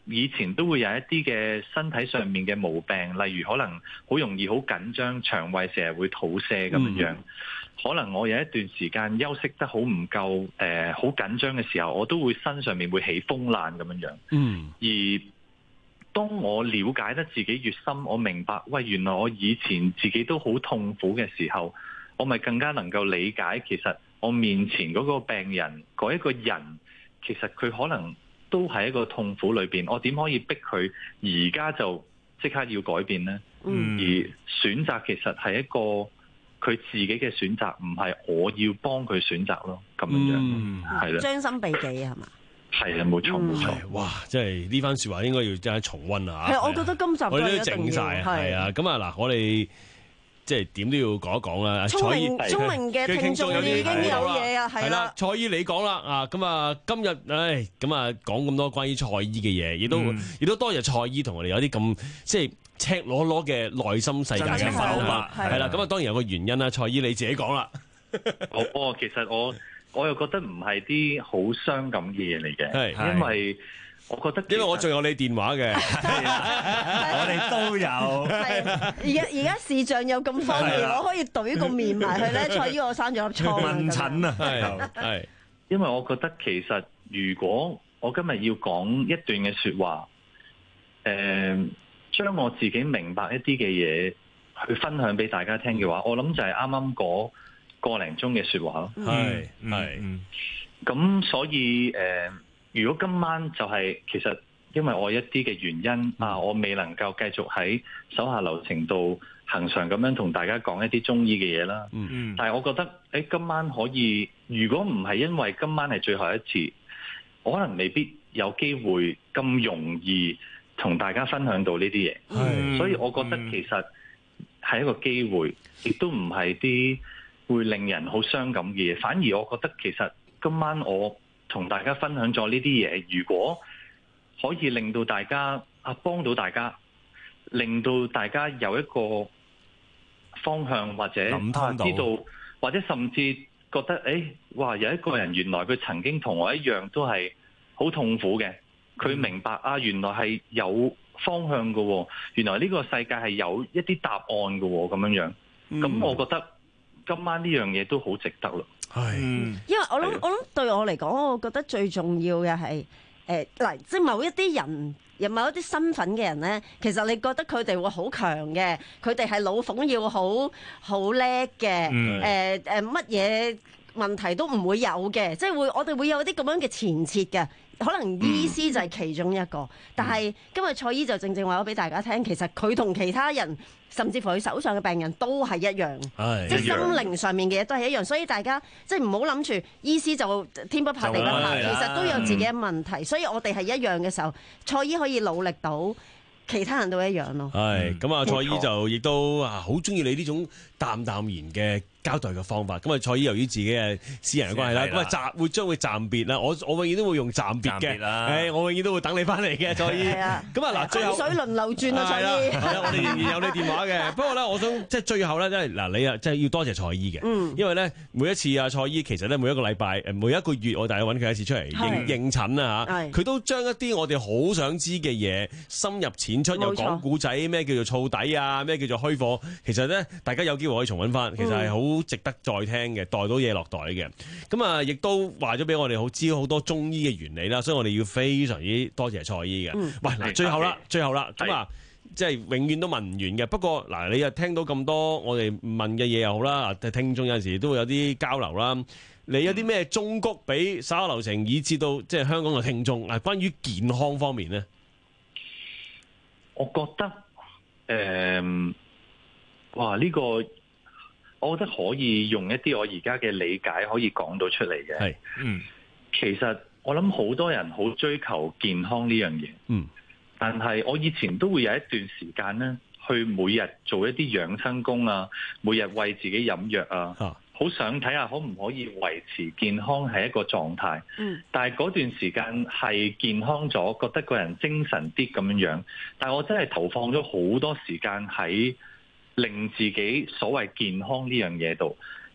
以前都會有一啲嘅身體上面嘅毛病，例如可能好容易好緊張，腸胃成日會肚瀉咁樣。嗯、可能我有一段時間休息得好唔夠，誒好緊張嘅時候，我都會身上面會起風癩咁樣樣。嗯，而當我了解得自己越深，我明白，喂，原來我以前自己都好痛苦嘅時候，我咪更加能夠理解，其實我面前嗰個病人嗰一個人，其實佢可能都喺一個痛苦裏邊，我點可以逼佢而家就即刻要改變呢？嗯，而選擇其實係一個佢自己嘅選擇，唔係我要幫佢選擇咯，咁樣樣係啦， 將心比己係嘛？ 係啊，冇錯冇錯。 哇，真係呢番說話應該要真係重溫啊！ 係，我覺得今集我哋都整晒，係啊。咁啊嗱，我哋即係點都要講一講啦。 聰明聰明嘅聽眾已經有嘢啊，係啦。 蔡姨你講啦啊，咁啊今日唉咁啊講咁多關於蔡姨嘅嘢，亦都亦都多謝蔡姨同我哋有啲咁即係赤裸裸嘅內心世界嘅分享，係啦。咁啊當然有個原因啦，蔡姨你自己講啦。 哦，其實我。我又覺得唔係啲好傷感嘅嘢嚟嘅，因為我覺得因為我仲有你電話嘅， 我哋都有。 而家而家視像又咁方便，我可以懟個面埋去咧。蔡姨我生咗粒瘡問診啊， 係係。 因為我覺得其實如果我今日要講一段嘅説話，誒、呃，將我自己明白一啲嘅嘢去分享俾大家聽嘅話，我諗就係啱啱嗰個零鐘嘅説話咯， 係係， 咁、嗯、所以誒、呃，如果今晚就係、是、其實因為我一啲嘅原因、嗯、啊，我未能夠繼續喺手下留情度恆常咁樣同大家講一啲中醫嘅嘢啦，嗯，但係我覺得誒、欸、今晚可以，如果唔係因為今晚係最後一次，我可能未必有機會咁容易同大家分享到呢啲嘢，嗯、所以我覺得其實係一個機會，亦都唔係啲會令人好傷感嘅嘢，反而我覺得其實今晚我同大家分享咗呢啲嘢，如果可以令到大家啊幫到大家，令到大家有一個方向或者啊知道，或者甚至覺得誒，哇有一個人原來佢曾經同我一樣都係好痛苦嘅，佢明白啊原來係有方向嘅，原來呢個世界係有一啲答案嘅咁樣樣，咁、嗯、我覺得。今晚呢樣嘢都好值得咯， 係，因為我諗我諗對我嚟講，我覺得最重要嘅係誒嗱，即係某一啲人，有某一啲身份嘅人咧，其實你覺得佢哋會好強嘅，佢哋係老馮要好好叻嘅，誒誒乜嘢問題都唔會有嘅，即係會我哋會有啲咁樣嘅前設嘅。可能醫師就係其中一個，嗯、但係今日蔡姨就正正話咗俾大家聽，其實佢同其他人，甚至乎佢手上嘅病人都係一樣，即係心靈上面嘅嘢都係一樣，所以大家即係唔好諗住醫師就天不怕地不怕，其實都有自己嘅問題，嗯、所以我哋係一樣嘅時候，蔡姨可以努力到，其他人都一樣咯。 係咁啊，蔡姨就亦都啊好中意你呢種淡淡然嘅交代嘅方法。咁啊，蔡姨由於自己嘅私人嘅關係啦，咁啊暫會將會暫別啦。我我永遠都會用暫別嘅，誒，我永遠都會等你翻嚟嘅，蔡姨。咁啊嗱，最後水輪流轉啊，蔡姨。 係啦，我哋仍然有你電話嘅。不過咧，我想即係最後咧，即係嗱，你啊，即係要多謝蔡姨嘅。嗯。因為咧，每一次啊，蔡姨其實咧，每一個禮拜誒，每一個月我大概揾佢一次出嚟應應診啊嚇。係。佢都將一啲我哋好想知嘅嘢深入淺出，又講古仔，咩叫做燥底啊，咩叫做虛火。其實咧，大家有機會可以重溫翻，其實係好值得再聽嘅，袋到嘢落袋嘅。咁啊，亦都話咗俾我哋好知好多中醫嘅原理啦，所以我哋要非常之多謝蔡姨嘅。嗯、喂，嗱，最後啦，最後啦，咁啊，即係永遠都問唔完嘅。不過嗱，你又聽到咁多我哋問嘅嘢又好啦，聽眾有陣時都會有啲交流啦。你有啲咩忠告俾稍後流程，以至到即係香港嘅聽眾啊？關於健康方面呢， 我覺得誒、呃，哇！呢、這個我覺得可以用一啲我而家嘅理解可以講到出嚟嘅。係，嗯，其實我諗好多人好追求健康呢樣嘢，嗯，但係我以前都會有一段時間咧，去每日做一啲養生功啊，每日為自己飲藥啊。啊好想睇下可唔可以維持健康係一個狀態，嗯，但係嗰段時間係健康咗，覺得個人精神啲咁樣樣，但係我真係投放咗好多時間喺令自己所謂健康呢樣嘢度，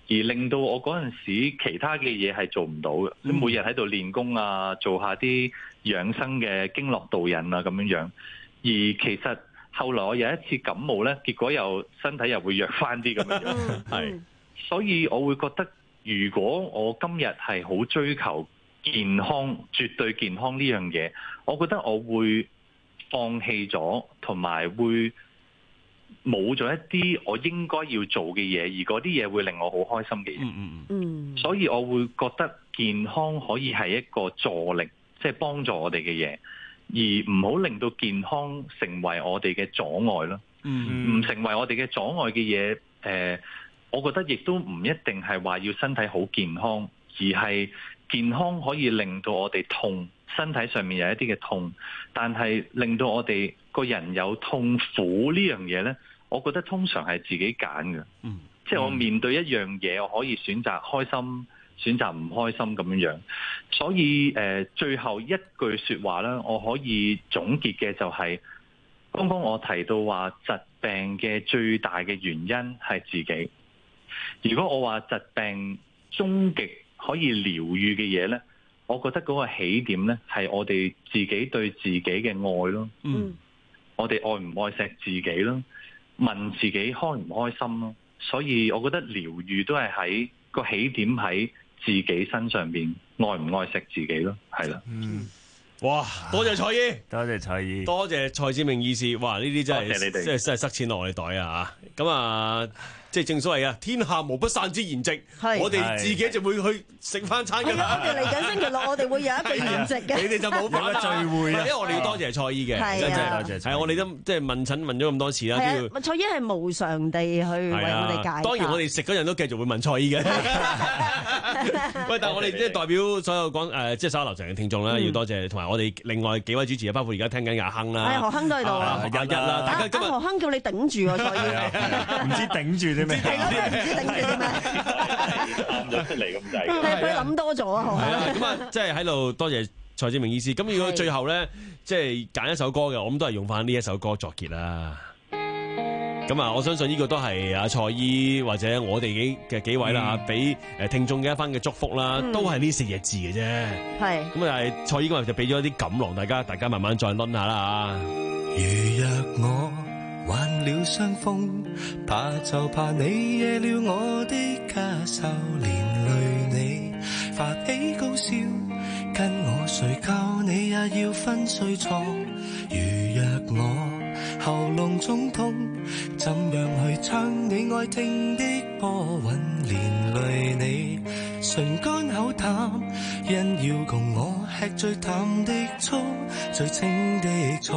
而令到我嗰陣時其他嘅嘢係做唔到嘅。你、嗯、每日喺度練功啊，做下啲養生嘅經絡導引啊咁樣樣。而其實後來我有一次感冒咧，結果又身體又會弱翻啲咁樣樣。係，所以我會覺得，如果我今日係好追求健康、絕對健康呢樣嘢，我覺得我會放棄咗，同埋會冇咗一啲我應該要做嘅嘢，而嗰啲嘢會令我好開心嘅嘢。嗯嗯嗯。所以我會覺得健康可以係一個助力，即係幫助我哋嘅嘢，而唔好令到健康成為我哋嘅阻礙咯。嗯。唔成為我哋嘅阻礙嘅嘢，誒，我覺得亦都唔一定係話要身體好健康，而係健康可以令到我哋痛。身體上面有一啲嘅痛，但係令到我哋個人有痛苦呢樣嘢呢，我覺得通常係自己揀嘅。嗯，即係我面對一樣嘢，我可以選擇開心，選擇唔開心咁樣樣。所以誒、呃，最後一句說話呢，我可以總結嘅就係、是，剛剛我提到話疾病嘅最大嘅原因係自己。如果我話疾病終極可以療愈嘅嘢呢，我覺得嗰個起點呢，係我哋自己對自己嘅愛咯。嗯，我哋愛唔愛錫自己咯？問自己開唔開心咯？所以我覺得療愈都係喺個起點喺自己身上邊，愛唔愛錫自己咯？係啦。嗯， 哇！多謝蔡醫， 多謝蔡醫， 多謝蔡志明醫師。哇！呢啲真係多謝你哋， 真係真係塞錢落我哋袋啊！嚇咁啊！即係正所謂啊，天下無不散之筵席，我哋自己就會去食翻餐㗎啦。 我哋嚟緊星期六，我哋會有一個筵席嘅。 你哋就冇辦法聚會，因為我哋要多謝蔡醫嘅，真係多謝。係我哋都即係問診問咗咁多次啦，都要。 蔡醫係無償地去為我哋解。 當然我哋食嗰陣都繼續會問蔡醫嘅。喂，但係我哋即係代表所有講誒，即係所有樓上嘅聽眾啦，要多謝，同埋我哋另外幾位主持啊，包括而家聽緊阿亨啦， 何亨都喺度啊， 日日啦，大家今日何亨叫你頂住啊，蔡醫， 唔知頂住啲咩？ 係咯，唔知頂住啲咩？ 啱咗出嚟咁滯。 係佢諗多咗啊！ 係啦，咁啊，即係喺度多謝蔡志明醫師。咁如果最後咧，即係揀一首歌嘅，我諗都係用翻呢一首歌作結啦。咁啊，我相信呢個都係阿蔡醫或者我哋幾嘅幾位啦，俾誒聽眾嘅一番嘅祝福啦，都係呢四隻字嘅啫。係咁啊，但係蔡醫今日就俾咗啲錦囊，大家大家慢慢再攆下啦。 如若我患了傷風，怕就怕你惹了我的家愁，連累你發起高燒，跟我睡覺你也要分睡床。如若我喉嚨中痛，怎樣去唱你愛聽的波韻，連累你唇乾口淡，因要共我吃最淡的醋，最清的菜。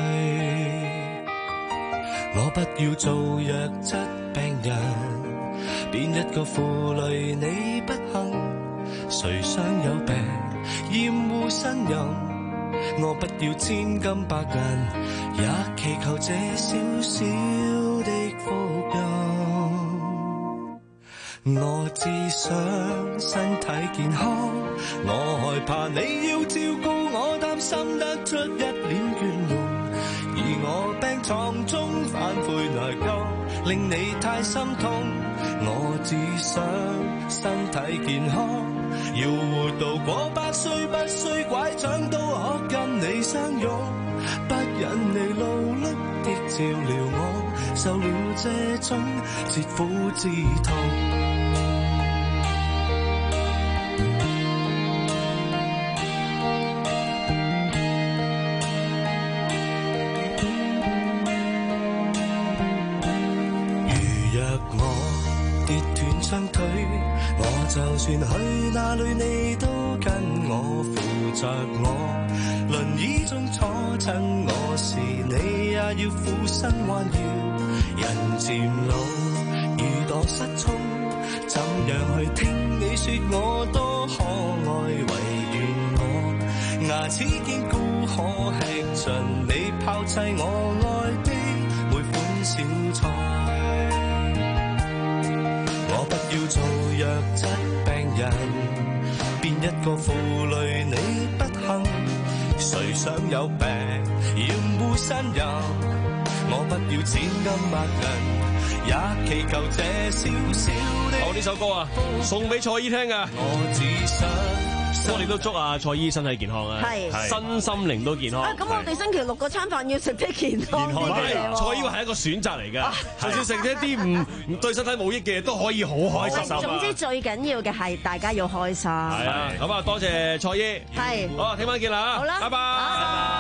我不要做弱質病人，邊一個負累你不幸？誰想有病厭惡呻吟？我不要千金百銀，也祈求這小小的福音。我只想身體健康，我害怕你要照顧我，擔心得出一臉倦容。而我病床中反悔內疚，令你太心痛。我只想身體健康，要活到過百歲，不需拐杖都可跟你相擁。不忍你勞碌的照料我，受了這種切膚之痛。就算去哪裏你都跟我扶着我，輪椅中坐親我時你也要俯身彎腰。人漸老如墮失聰，怎樣去聽你說我多可愛，唯願我牙齒堅固可吃盡你拋棄我愛的每款小菜。我不要做弱質病人，邊一個負累你不幸？誰想有病厭惡呻吟？我不要千金百銀， 也祈求這小小的。 好，呢首歌啊，送俾蔡姨聽噶。 我只想。 我哋都祝阿蔡姨身體健康啊， 係身心靈都健康。 啊，咁我哋星期六個餐飯要食啲健康啲嘅嘢。 蔡姨係一個選擇嚟㗎，就算食一啲唔唔對身體冇益嘅嘢都可以好開心。 總之最緊要嘅係大家要開心。 係啊，咁啊多謝蔡姨。 係， 好啊，聽晚見啦。 好啦， 拜拜。